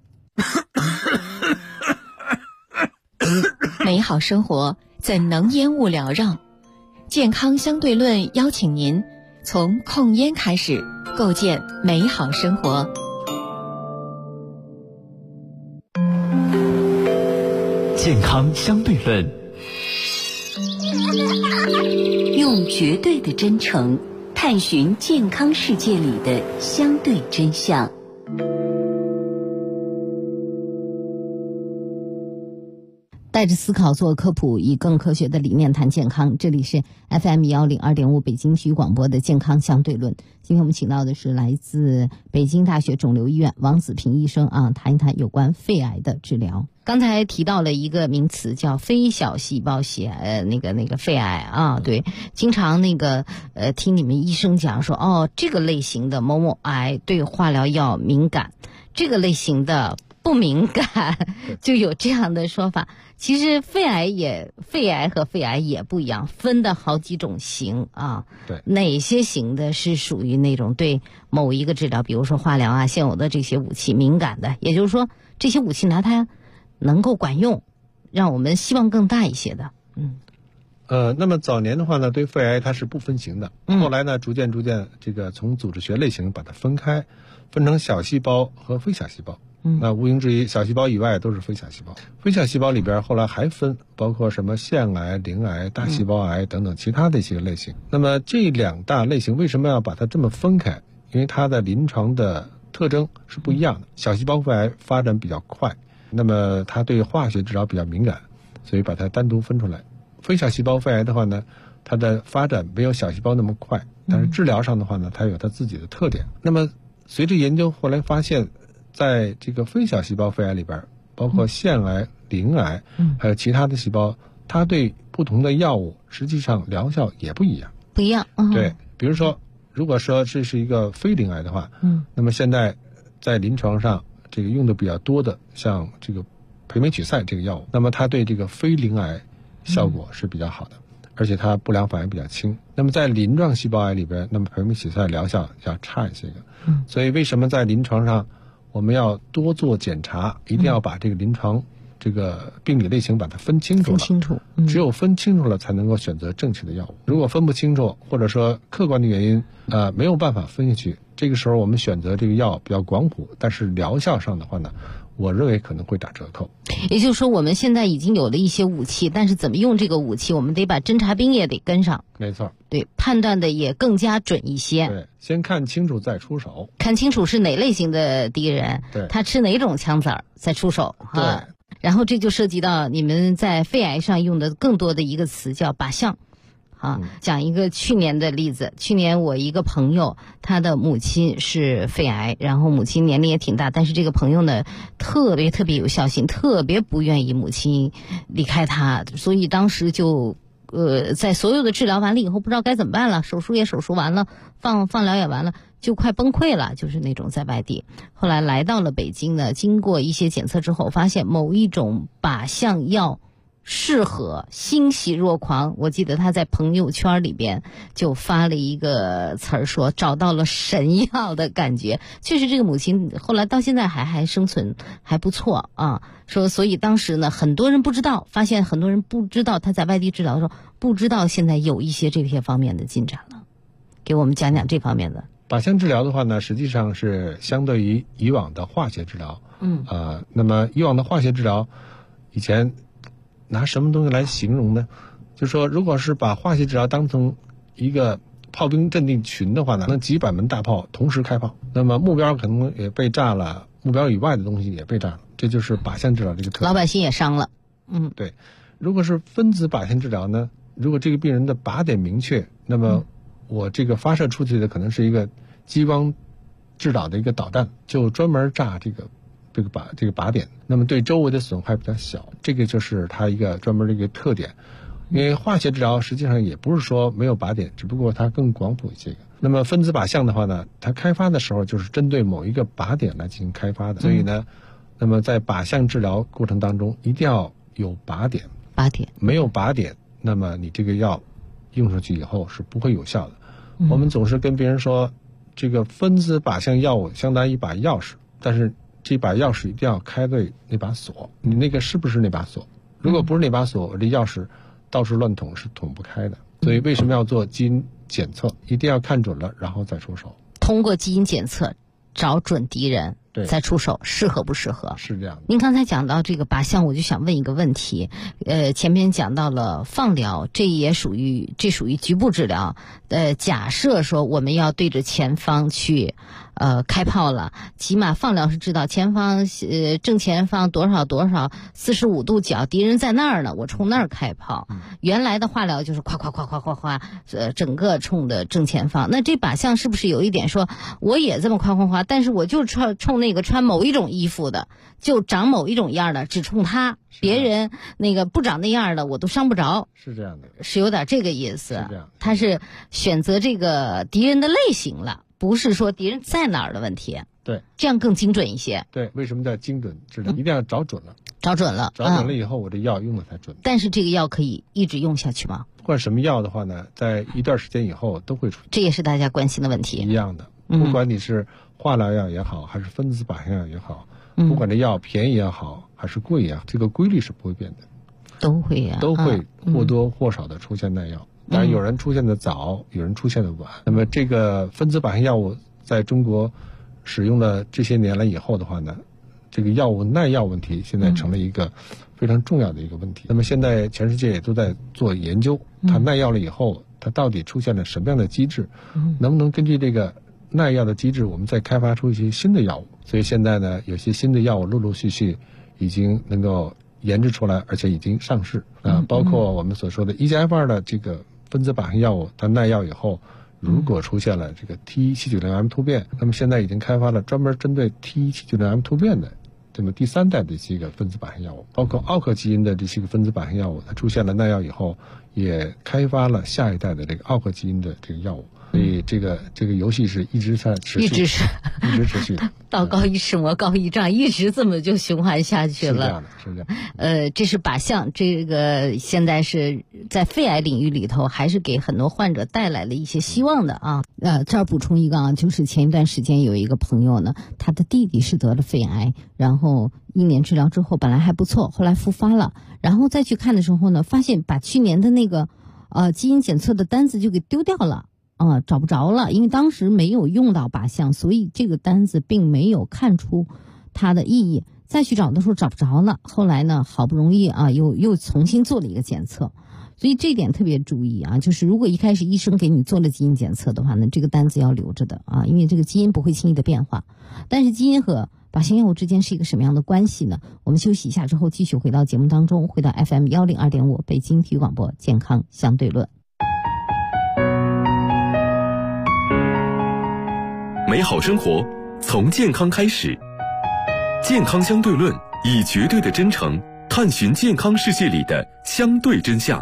Speaker 15: 美好生活怎能烟雾缭绕？健康相对论邀请您从控烟开始，构建美好生活。
Speaker 1: 健康相对论，
Speaker 15: 用绝对的真诚探寻健康世界里的相对真相。
Speaker 13: 带着思考做科普，以更科学的理念谈健康。这里是 FM102.5 北京体育广播的健康相对论。今天我们请到的是来自北京大学肿瘤医院王子平医生啊，谈一谈有关肺癌的治疗。刚才提到了一个名词叫非小细胞那个肺癌啊，对，经常听你们医生讲说，这个类型的某某癌对化疗药敏感，这个类型的不敏感，就有这样的说法。其实肺癌和肺癌也不一样，分的好几种型啊。
Speaker 14: 对，
Speaker 13: 哪些型的是属于那种对某一个治疗，比如说化疗啊，现有的这些武器敏感的，也就是说这些武器拿它能够管用，让我们希望更大一些的。
Speaker 14: 那么早年的话呢，对肺癌它是不分型的，后来呢，逐渐这个从组织学类型把它分开，分成小细胞和非小细胞。那毋庸置疑，小细胞以外都是非小细胞。非小细胞里边后来还分，包括什么腺癌、鳞癌、大细胞癌等等其他的一些类型。那么这两大类型为什么要把它这么分开？因为它的临床的特征是不一样的。小细胞肺癌发展比较快，那么它对化学治疗比较敏感，所以把它单独分出来。非小细胞肺癌的话呢，它的发展没有小细胞那么快，但是治疗上的话呢，它有它自己的特点。那么随着研究后来发现，在这个非小细胞肺癌里边，包括腺癌、鳞癌，还有其他的细胞，它对不同的药物实际上疗效也不一样。
Speaker 13: 不一样。
Speaker 14: 对，比如说，如果说这是一个非鳞癌的话，那么现在在临床上这个用的比较多的，像这个培美曲塞这个药物，那么它对这个非鳞癌效果是比较好的，而且它不良反应比较轻。那么在鳞状细胞癌里边，那么培美曲塞疗效要差一些的。所以为什么在临床上我们要多做检查，一定要把这个临床这个病理类型把它分清楚了。只有分清楚了，才能够选择正确的药物。如果分不清楚，或者说客观的原因没有办法分下去，这个时候我们选择这个药比较广谱，但是疗效上的话呢，我认为可能会打折扣。
Speaker 13: 也就是说，我们现在已经有了一些武器，但是怎么用这个武器，我们得把侦察兵也得跟上。
Speaker 14: 没错。
Speaker 13: 对，判断的也更加准一些。
Speaker 14: 对，先看清楚再出手。
Speaker 13: 看清楚是哪类型的敌人，
Speaker 14: 对，
Speaker 13: 他吃哪种枪子儿再出手。
Speaker 14: 对。
Speaker 13: 然后这就涉及到你们在肺癌上用的更多的一个词叫靶向。讲一个去年的例子。去年我一个朋友，他的母亲是肺癌，然后母亲年龄也挺大，但是这个朋友呢特别有孝心，特别不愿意母亲离开他，所以当时就在所有的治疗完了以后不知道该怎么办了，手术也手术完了，放疗也完了，就快崩溃了，就是那种在外地。后来来到了北京呢，经过一些检测之后，发现某一种靶向药适合，欣喜若狂。我记得他在朋友圈里边就发了一个词儿，说找到了神药的感觉。确实这个母亲后来到现在还生存还不错啊。说所以当时呢，很多人不知道，发现很多人不知道他在外地治疗的时候，不知道现在有一些这些方面的进展了。给我们讲讲这方面的。
Speaker 14: 靶向治疗的话呢，实际上是相对于以往的化学治疗。那么以往的化学治疗，以前拿什么东西来形容呢？就是说，如果是把化学治疗当成一个炮兵阵地群的话呢，那几百门大炮同时开炮，那么目标可能也被炸了，目标以外的东西也被炸了，这就是靶向治疗这个特点。
Speaker 13: 老百姓也伤了。
Speaker 14: 对。如果是分子靶向治疗呢，如果这个病人的靶点明确，那么我这个发射出去的可能是一个激光制导的一个导弹，就专门炸这个靶点，那么对周围的损害比较小，这个就是它一个专门的一个特点。因为化学治疗实际上也不是说没有靶点，只不过它更广谱一些。那么分子靶向的话呢，它开发的时候就是针对某一个靶点来进行开发的，所以呢，那么在靶向治疗过程当中一定要有靶点，没有靶点，那么你这个药用上去以后是不会有效的。我们总是跟别人说，这个分子靶向药物相当于一把钥匙，但是这把钥匙一定要开对那把锁，你那个是不是那把锁？如果不是那把锁，这钥匙到处乱捅是捅不开的。所以为什么要做基因检测？一定要看准了，然后再出手。
Speaker 13: 通过基因检测找准敌人，
Speaker 14: 对，
Speaker 13: 再出手，适合不适合？
Speaker 14: 是这样的。
Speaker 13: 您刚才讲到这个靶向，我就想问一个问题。前面讲到了放疗，这属于局部治疗。假设说我们要对着前方去开炮了，起码放疗是知道前方正前方多少45度角，敌人在那儿呢，我冲那儿开炮。原来的化疗就是夸夸夸夸夸夸，整个冲的正前方。那这靶向是不是有一点说，我也这么夸夸夸，但是我就冲那个穿某一种衣服的，就长某一种样的，只冲他，别人那个不长那样的我都伤不着。
Speaker 14: 是这样的，
Speaker 13: 是有点这个意思。
Speaker 14: 是这样，
Speaker 13: 他是选择这个敌人的类型了，不是说敌人在哪儿的问题。
Speaker 14: 对，
Speaker 13: 这样更精准一些。
Speaker 14: 对，为什么叫精准治疗？一定要找准了。
Speaker 13: 找准了
Speaker 14: 以后，我这药用的才准。
Speaker 13: 但是这个药可以一直用下去吗？
Speaker 14: 不管什么药的话呢，在一段时间以后都会出现。
Speaker 13: 这也是大家关心的问题。
Speaker 14: 一样的，不管你是化疗药也好，还是分子靶向药也好，不管这药便宜也好，还是贵也好，这个规律是不会变的。
Speaker 13: 都会呀，
Speaker 14: 都会或多或少的出现耐药。当然，有人出现的早，有人出现的晚。那么，这个分子靶向药物在中国使用了这些年了以后的话呢，这个药物耐药问题现在成了一个非常重要的一个问题。那么现在全世界也都在做研究，它耐药了以后，它到底出现了什么样的机制？能不能根据这个耐药的机制，我们再开发出一些新的药物？所以现在呢，有些新的药物陆陆续续已经能够研制出来，而且已经上市包括我们所说的1+F2的这个分子靶向药物，它耐药以后，如果出现了这个 T179M 突变，那么现在已经开发了专门针对 T179M 突变的这么第3代的这个分子靶向药物，包括奥克基因的这些个分子靶向药物，它出现了耐药以后，也开发了下一代的这个奥克基因的这个药物。所以这个游戏是一直在持续，一直持续的。
Speaker 13: 道高一尺，魔高一丈，一直这么就循环下去了。
Speaker 14: 是这样的，是这样。
Speaker 13: 这是靶向，这个现在是在肺癌领域里头，还是给很多患者带来了一些希望的啊。这儿补充一个啊，就是前一段时间有一个朋友呢，他的弟弟是得了肺癌，然后1年治疗之后本来还不错，后来复发了，然后再去看的时候呢，发现把去年的那个基因检测的单子就给丢掉了。找不着了，因为当时没有用到靶向，所以这个单子并没有看出它的意义。再去找的时候找不着了，后来呢，好不容易又重新做了一个检测，所以这点特别注意啊，就是如果一开始医生给你做了基因检测的话呢，这个单子要留着的啊，因为这个基因不会轻易的变化。但是基因和靶向药物之间是一个什么样的关系呢？我们休息一下之后继续回到节目当中，回到 FM 102.5北京体育广播健康相对论。
Speaker 1: 美好生活从健康开始，健康相对论以绝对的真诚探寻健康世界里的相对真相。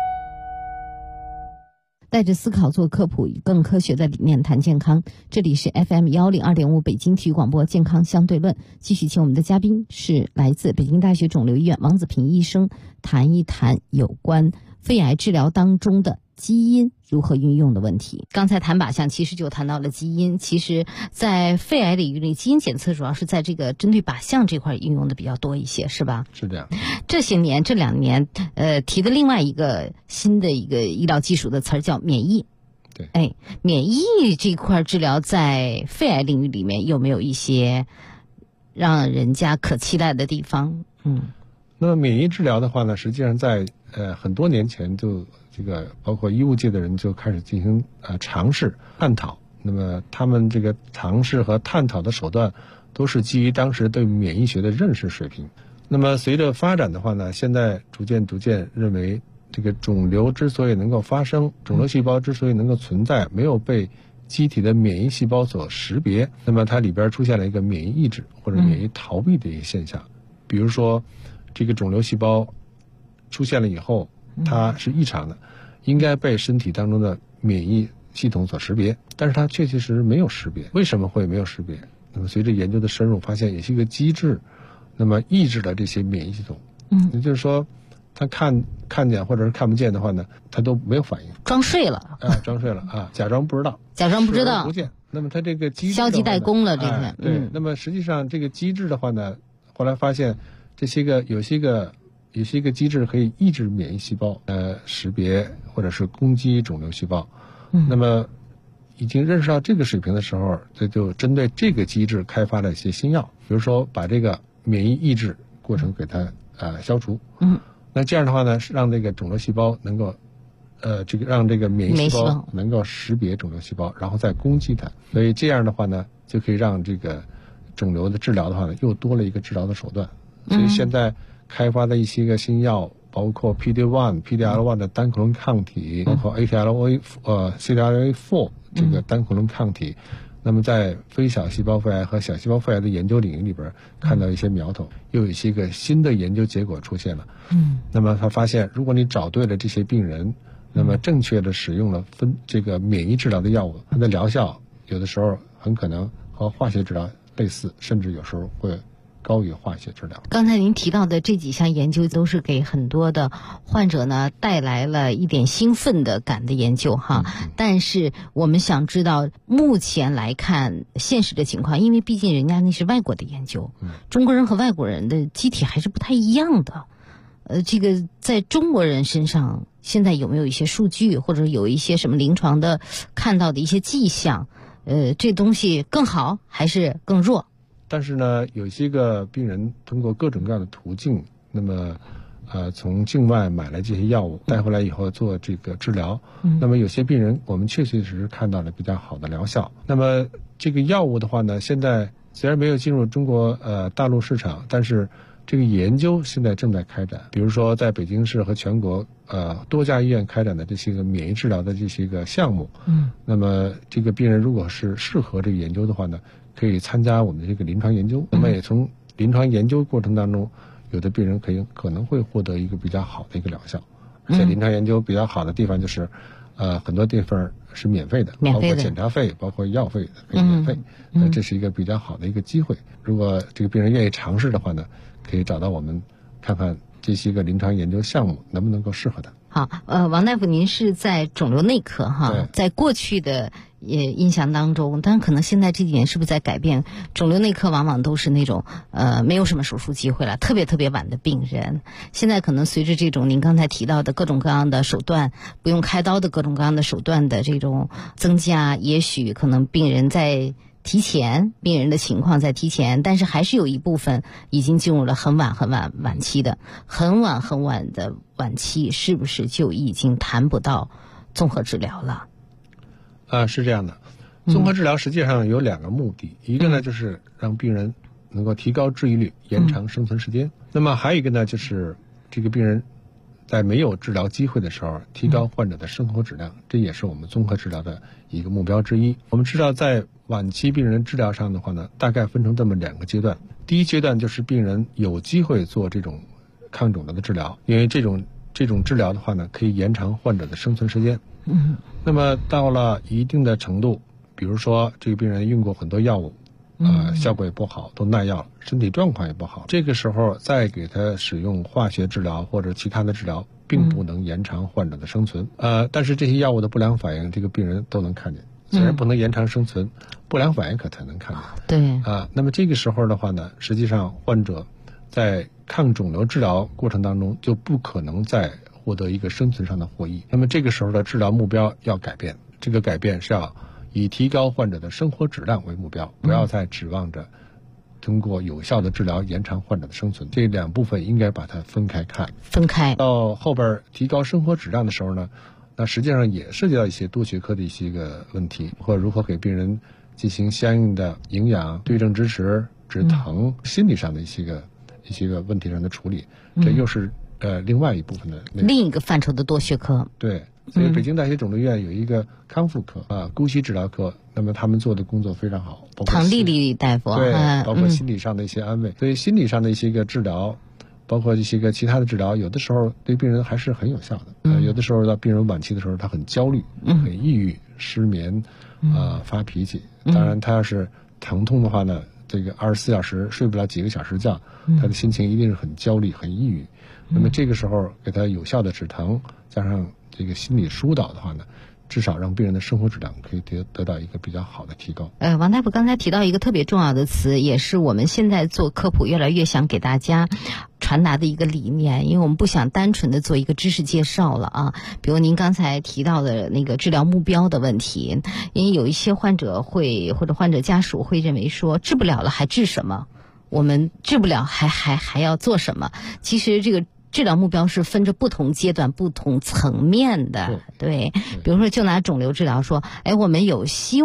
Speaker 13: 带着思考做科普，以更科学的理念谈健康。这里是 FM 102.5北京体育广播健康相对论。继续请我们的嘉宾是来自北京大学肿瘤医院王子平医生，谈一谈有关肺癌治疗当中的基因如何运用的问题。刚才谈靶向其实就谈到了基因，其实在肺癌领域里，基因检测主要是在这个针对靶向这块运用的比较多一些，是吧？
Speaker 14: 是这样。
Speaker 13: 这2年提的另外一个新的一个医疗技术的词儿叫免疫。
Speaker 14: 对，
Speaker 13: 免疫这块治疗在肺癌领域里面有没有一些让人家可期待的地方？
Speaker 14: 那么免疫治疗的话呢，实际上在很多年前就这个包括医务界的人就开始进行尝试探讨。那么他们这个尝试和探讨的手段都是基于当时对免疫学的认识水平。那么随着发展的话呢，现在逐渐认为，这个肿瘤之所以能够发生，肿瘤细胞之所以能够存在，没有被机体的免疫细胞所识别，那么它里边出现了一个免疫抑制或者免疫逃避的一个现象。比如说这个肿瘤细胞出现了以后，它是异常的，应该被身体当中的免疫系统所识别，但是它确实没有识别。为什么会没有识别？那么随着研究的深入，发现也是一个机制，那么抑制了这些免疫系统。也就是说，它看见或者是看不见的话呢，它都没有反应，
Speaker 13: 装睡了
Speaker 14: 假装不知道，视而不见。那么它这个机制
Speaker 13: 消极怠工了，这些
Speaker 14: 对。那么实际上这个机制的话呢，后来发现有些个机制可以抑制免疫细胞识别或者是攻击肿瘤细胞。那么已经认识到这个水平的时候，这就针对这个机制开发了一些新药，比如说把这个免疫抑制过程给它消除。那这样的话呢，让这个肿瘤细胞能够让这个免疫细胞能够识别肿瘤细胞，然后再攻击它。所以这样的话呢， 就可以让这个肿瘤的治疗的话呢，又多了一个治疗的手段。所以现在开发的一些个新药，包括 PD-1、PD-L1 的单克隆抗体，包括 CTLA-4 这个单克隆抗体，那么在非小细胞肺癌和小细胞肺癌的研究领域里边看到一些苗头，又有一些个新的研究结果出现了。那么他发现，如果你找对了这些病人，那么正确的使用了这个免疫治疗的药物，它的疗效有的时候很可能和化学治疗类似，甚至有时候会高于化学治疗。
Speaker 13: 刚才您提到的这几项研究都是给很多的患者呢带来了一点兴奋的感的研究哈，但是我们想知道目前来看现实的情况，因为毕竟人家那是外国的研究，中国人和外国人的机体还是不太一样的。这个在中国人身上现在有没有一些数据，或者有一些什么临床的看到的一些迹象？这东西更好还是更弱？
Speaker 14: 但是呢，有些个病人通过各种各样的途径，那么从境外买来这些药物带回来以后做这个治疗，那么有些病人我们确确实实看到了比较好的疗效。那么这个药物的话呢，现在虽然没有进入中国大陆市场，但是这个研究现在正在开展。比如说在北京市和全国多家医院开展的这些个免疫治疗的这些个项目，那么这个病人如果是适合这个研究的话呢，可以参加我们的这个临床研究。那么也从临床研究过程当中，有的病人可能会获得一个比较好的一个疗效。而且临床研究比较好的地方就是很多地方是免费的，包括检查费，包括药费可以免费。这是一个比较好的一个机会。如果这个病人愿意尝试的话呢，可以找到我们看看这些个临床研究项目能不能够适合他。
Speaker 13: 好，王大夫，您是在肿瘤内科哈，在过去的印象当中，但可能现在这几年是不是在改变？肿瘤内科往往都是那种没有什么手术机会了，特别特别晚的病人。现在可能随着这种您刚才提到的各种各样的手段，不用开刀的各种各样的手段的这种增加，也许可能病人在提前，病人的情况在提前，但是还是有一部分已经进入了很晚晚期的，很晚的晚期，是不是就已经谈不到综合治疗了？
Speaker 14: 是这样的，综合治疗实际上有两个目的，一个呢就是让病人能够提高治愈率，延长生存时间。那么还有一个呢，就是这个病人在没有治疗机会的时候，提高患者的生活质量，这也是我们综合治疗的一个目标之一。我们知道在晚期病人治疗上的话呢，大概分成这么两个阶段。第一阶段就是病人有机会做这种抗肿瘤的治疗，因为这种治疗的话呢，可以延长患者的生存时间。那么到了一定的程度，比如说这个病人用过很多药物，效果也不好，都耐药了，身体状况也不好，这个时候再给他使用化学治疗或者其他的治疗，并不能延长患者的生存。但是这些药物的不良反应，这个病人都能看见。虽然不能延长生存，不良反应可才能看见。
Speaker 13: 对
Speaker 14: 那么这个时候的话呢，实际上患者在抗肿瘤治疗过程当中就不可能再获得一个生存上的获益。那么这个时候的治疗目标要改变，这个改变是要以提高患者的生活质量为目标，不要再指望着通过有效的治疗延长患者的生存。这两部分应该把它分开看。到后边提高生活质量的时候呢，那实际上也涉及到一些多学科的一些个问题，或者如何给病人进行相应的营养、对症支持、止疼、心理上的一些个问题上的处理。这又是另外一部分的
Speaker 13: 另一个范畴的多学科。
Speaker 14: 对，所以北京大学肿瘤医院有一个康复科姑息治疗科，那么他们做的工作非常好，包括
Speaker 13: 唐丽丽大夫，
Speaker 14: 对，包括心理上的一些安慰。所以心理上的一些个治疗，包括一些个其他的治疗，有的时候对病人还是很有效的。有的时候到病人晚期的时候，他很焦虑、很抑郁、失眠，发脾气。当然，他要是疼痛的话呢，这个24小时睡不了几个小时觉，他的心情一定是很焦虑、很抑郁。那么这个时候给他有效的止疼，加上这个心理疏导的话呢，至少让病人的生活质量可以得到一个比较好的提高。
Speaker 13: 王大夫刚才提到一个特别重要的词，也是我们现在做科普越来越想给大家传达的一个理念，因为我们不想单纯的做一个知识介绍了啊。比如您刚才提到的那个治疗目标的问题，因为有一些患者或者患者家属会认为说，治不了了还治什么？我们治不了还要做什么？其实这个治疗目标是分着不同阶段、不同层面的。对，比如说就拿肿瘤治疗说，我们有希望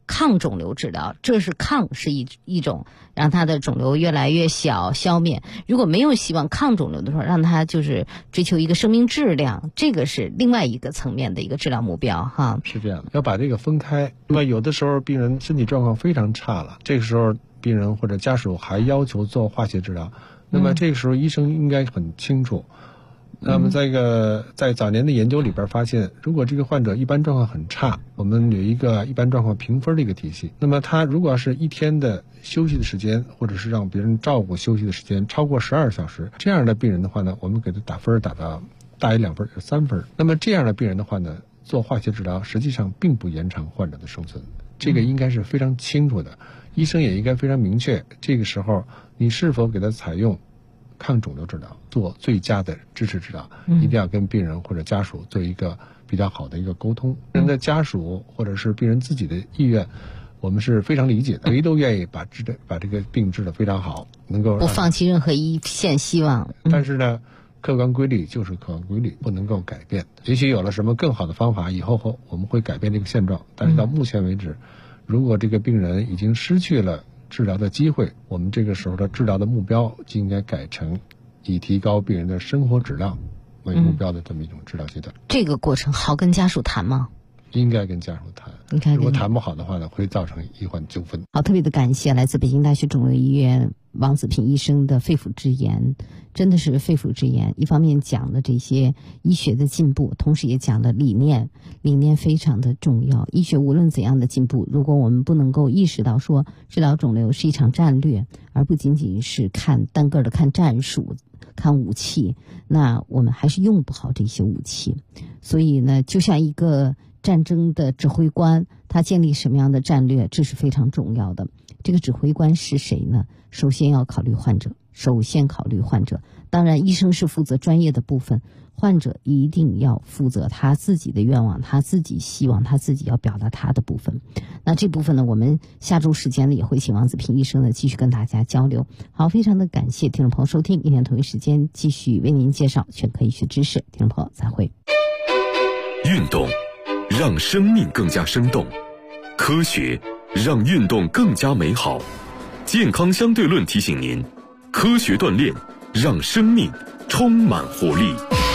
Speaker 13: 抗肿瘤治疗，这是抗是一种让他的肿瘤越来越小消灭。如果没有希望抗肿瘤的时候，让他就是追求一个生命质量，这个是另外一个层面的一个治疗目标哈。
Speaker 14: 是这样的，要把这个分开。那么有的时候病人身体状况非常差了，这个时候病人或者家属还要求做化学治疗，那么这个时候医生应该很清楚。那么在早年的研究里边发现，如果这个患者一般状况很差，我们有一个一般状况评分的一个体系。那么他如果要是一天的休息的时间，或者是让别人照顾休息的时间超过12小时，这样的病人的话呢，我们给他打分打到大于2分3分。那么这样的病人的话呢，做化学治疗实际上并不延长患者的生存，这个应该是非常清楚的。医生也应该非常明确，这个时候你是否给他采用抗肿瘤治疗，做最佳的支持治疗，一定要跟病人或者家属做一个比较好的一个沟通。人的家属或者是病人自己的意愿，我们是非常理解的，谁都愿意把这个病治得非常好，能够
Speaker 13: 不放弃任何一线希望。
Speaker 14: 但是呢，客观规律就是客观规律，不能够改变。也许有了什么更好的方法，以后我们会改变这个现状。但是到目前为止，如果这个病人已经失去了治疗的机会，我们这个时候的治疗的目标就应该改成以提高病人的生活质量为目标的这么一种治疗阶段。
Speaker 13: 这个过程好跟家属谈吗？
Speaker 14: 应该跟家属谈。如果谈不好的话呢，会造成医患纠纷。
Speaker 13: 好，特别的感谢来自北京大学肿瘤医院王子平医生的肺腑之言，真的是肺腑之言。一方面讲了这些医学的进步，同时也讲了理念非常的重要。医学无论怎样的进步，如果我们不能够意识到说治疗肿瘤是一场战略，而不仅仅是单个的看战术、看武器，那我们还是用不好这些武器。所以呢，就像一个战争的指挥官，他建立什么样的战略，这是非常重要的。这个指挥官是谁呢？首先要考虑患者，当然医生是负责专业的部分，患者一定要负责他自己的愿望，他自己希望，他自己要表达他的部分。那这部分呢，我们下周时间呢也会请王子平医生呢继续跟大家交流。好，非常的感谢听众朋友收听，明天同一时间继续为您介绍全科医学知识。听众朋友再会。
Speaker 1: 运动让生命更加生动，科学让运动更加美好。健康相对论提醒您，科学锻炼让生命充满活力。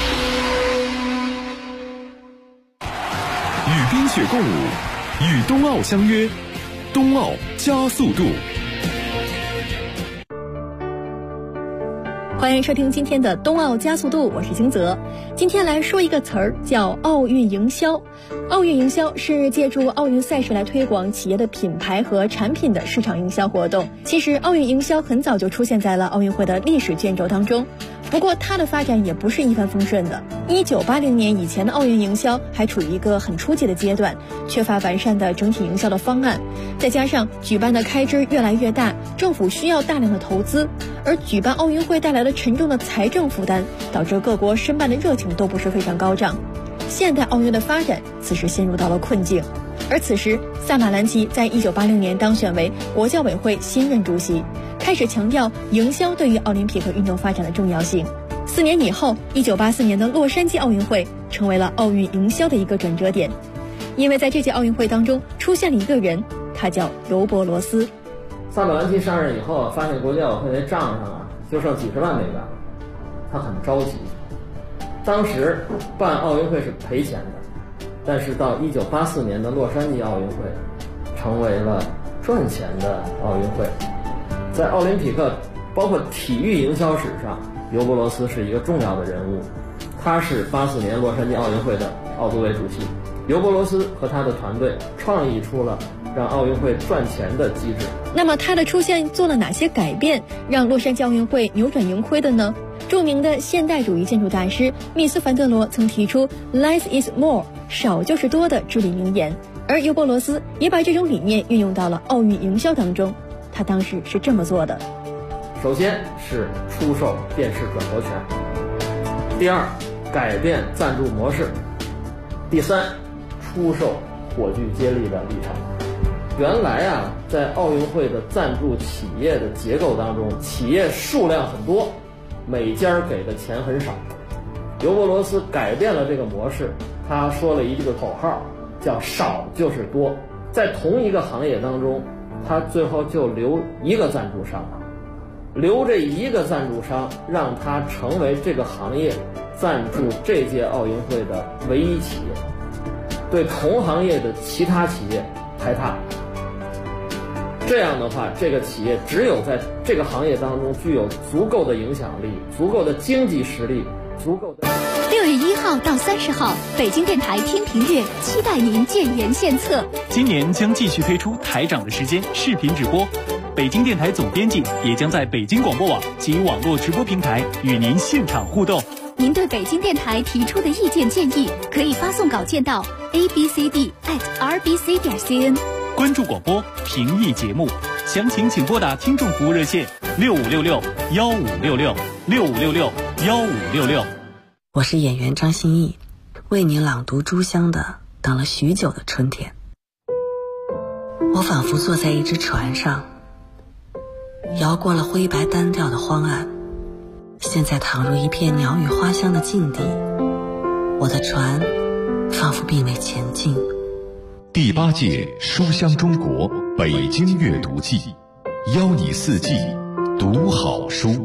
Speaker 1: 与冰雪共舞，与冬奥相约，冬奥加速度。
Speaker 16: 欢迎收听今天的冬奥加速度，我是金泽。今天来说一个词儿，叫奥运营销。奥运营销是借助奥运赛事来推广企业的品牌和产品的市场营销活动。其实奥运营销很早就出现在了奥运会的历史卷轴当中，不过它的发展也不是一帆风顺的。1980年以前的奥运营销还处于一个很初级的阶段，缺乏完善的整体营销的方案，再加上举办的开支越来越大，政府需要大量的投资，而举办奥运会带来了沉重的财政负担，导致各国申办的热情都不是非常高涨。现代奥运的发展此时陷入到了困境，而此时萨马兰奇在1980年当选为国教委会新任主席，开始强调营销对于奥林匹克运动发展的重要性。4年以后，1984年的洛杉矶奥运会成为了奥运营销的一个转折点，因为在这届奥运会当中出现了一个人，他叫尤伯罗斯。
Speaker 17: 萨马兰奇上任以后，发现国际奥委会那账上就剩几十万美元了，他很着急。当时办奥运会是赔钱的，但是到1984年的洛杉矶奥运会成为了赚钱的奥运会。在奥林匹克包括体育营销史上，尤伯罗斯是一个重要的人物，他是84年洛杉矶奥运会的奥组委主席。尤伯罗斯和他的团队创意出了让奥运会赚钱的机制。
Speaker 16: 那么他的出现做了哪些改变，让洛杉矶奥运会扭转盈亏的呢？著名的现代主义建筑大师密斯·凡德罗曾提出 Less is more， 少就是多的至理名言，而尤伯罗斯也把这种理念运用到了奥运营销当中。他当时是这么做的：
Speaker 17: 首先是出售电视转播权，第二，改变赞助模式，第三，出售火炬接力的里程。原来在奥运会的赞助企业的结构当中，企业数量很多，每家给的钱很少。尤伯罗斯改变了这个模式，他说了一个口号，叫少就是多。 在同一个行业当中，他最后就留一个赞助商了，留这一个赞助商，让他成为这个行业赞助这届奥运会的唯一企业，对同行业的其他企业排他。这样的话，这个企业只有在这个行业当中具有足够的影响力、足够的经济实力、足够的。
Speaker 18: 6月1号到30号，北京电台听评月期待您建言献策。
Speaker 9: 今年将继续推出台长的时间视频直播，北京电台总编辑也将在北京广播网及网络直播平台与您现场互动。
Speaker 18: 您对北京电台提出的意见建议，可以发送稿件到 abcd@rbc.cn。
Speaker 9: 关注广播，评议节目，详情请拨打听众服务热线6566-1566-6566-1566。
Speaker 19: 我是演员张歆艺，为您朗读朱湘的《等了许久的春天》。我仿佛坐在一只船上，摇过了灰白单调的荒岸，现在躺入一片鸟语花香的境地，我的船仿佛并未前进。
Speaker 1: 第8届书香中国北京阅读季，邀你4季读好书。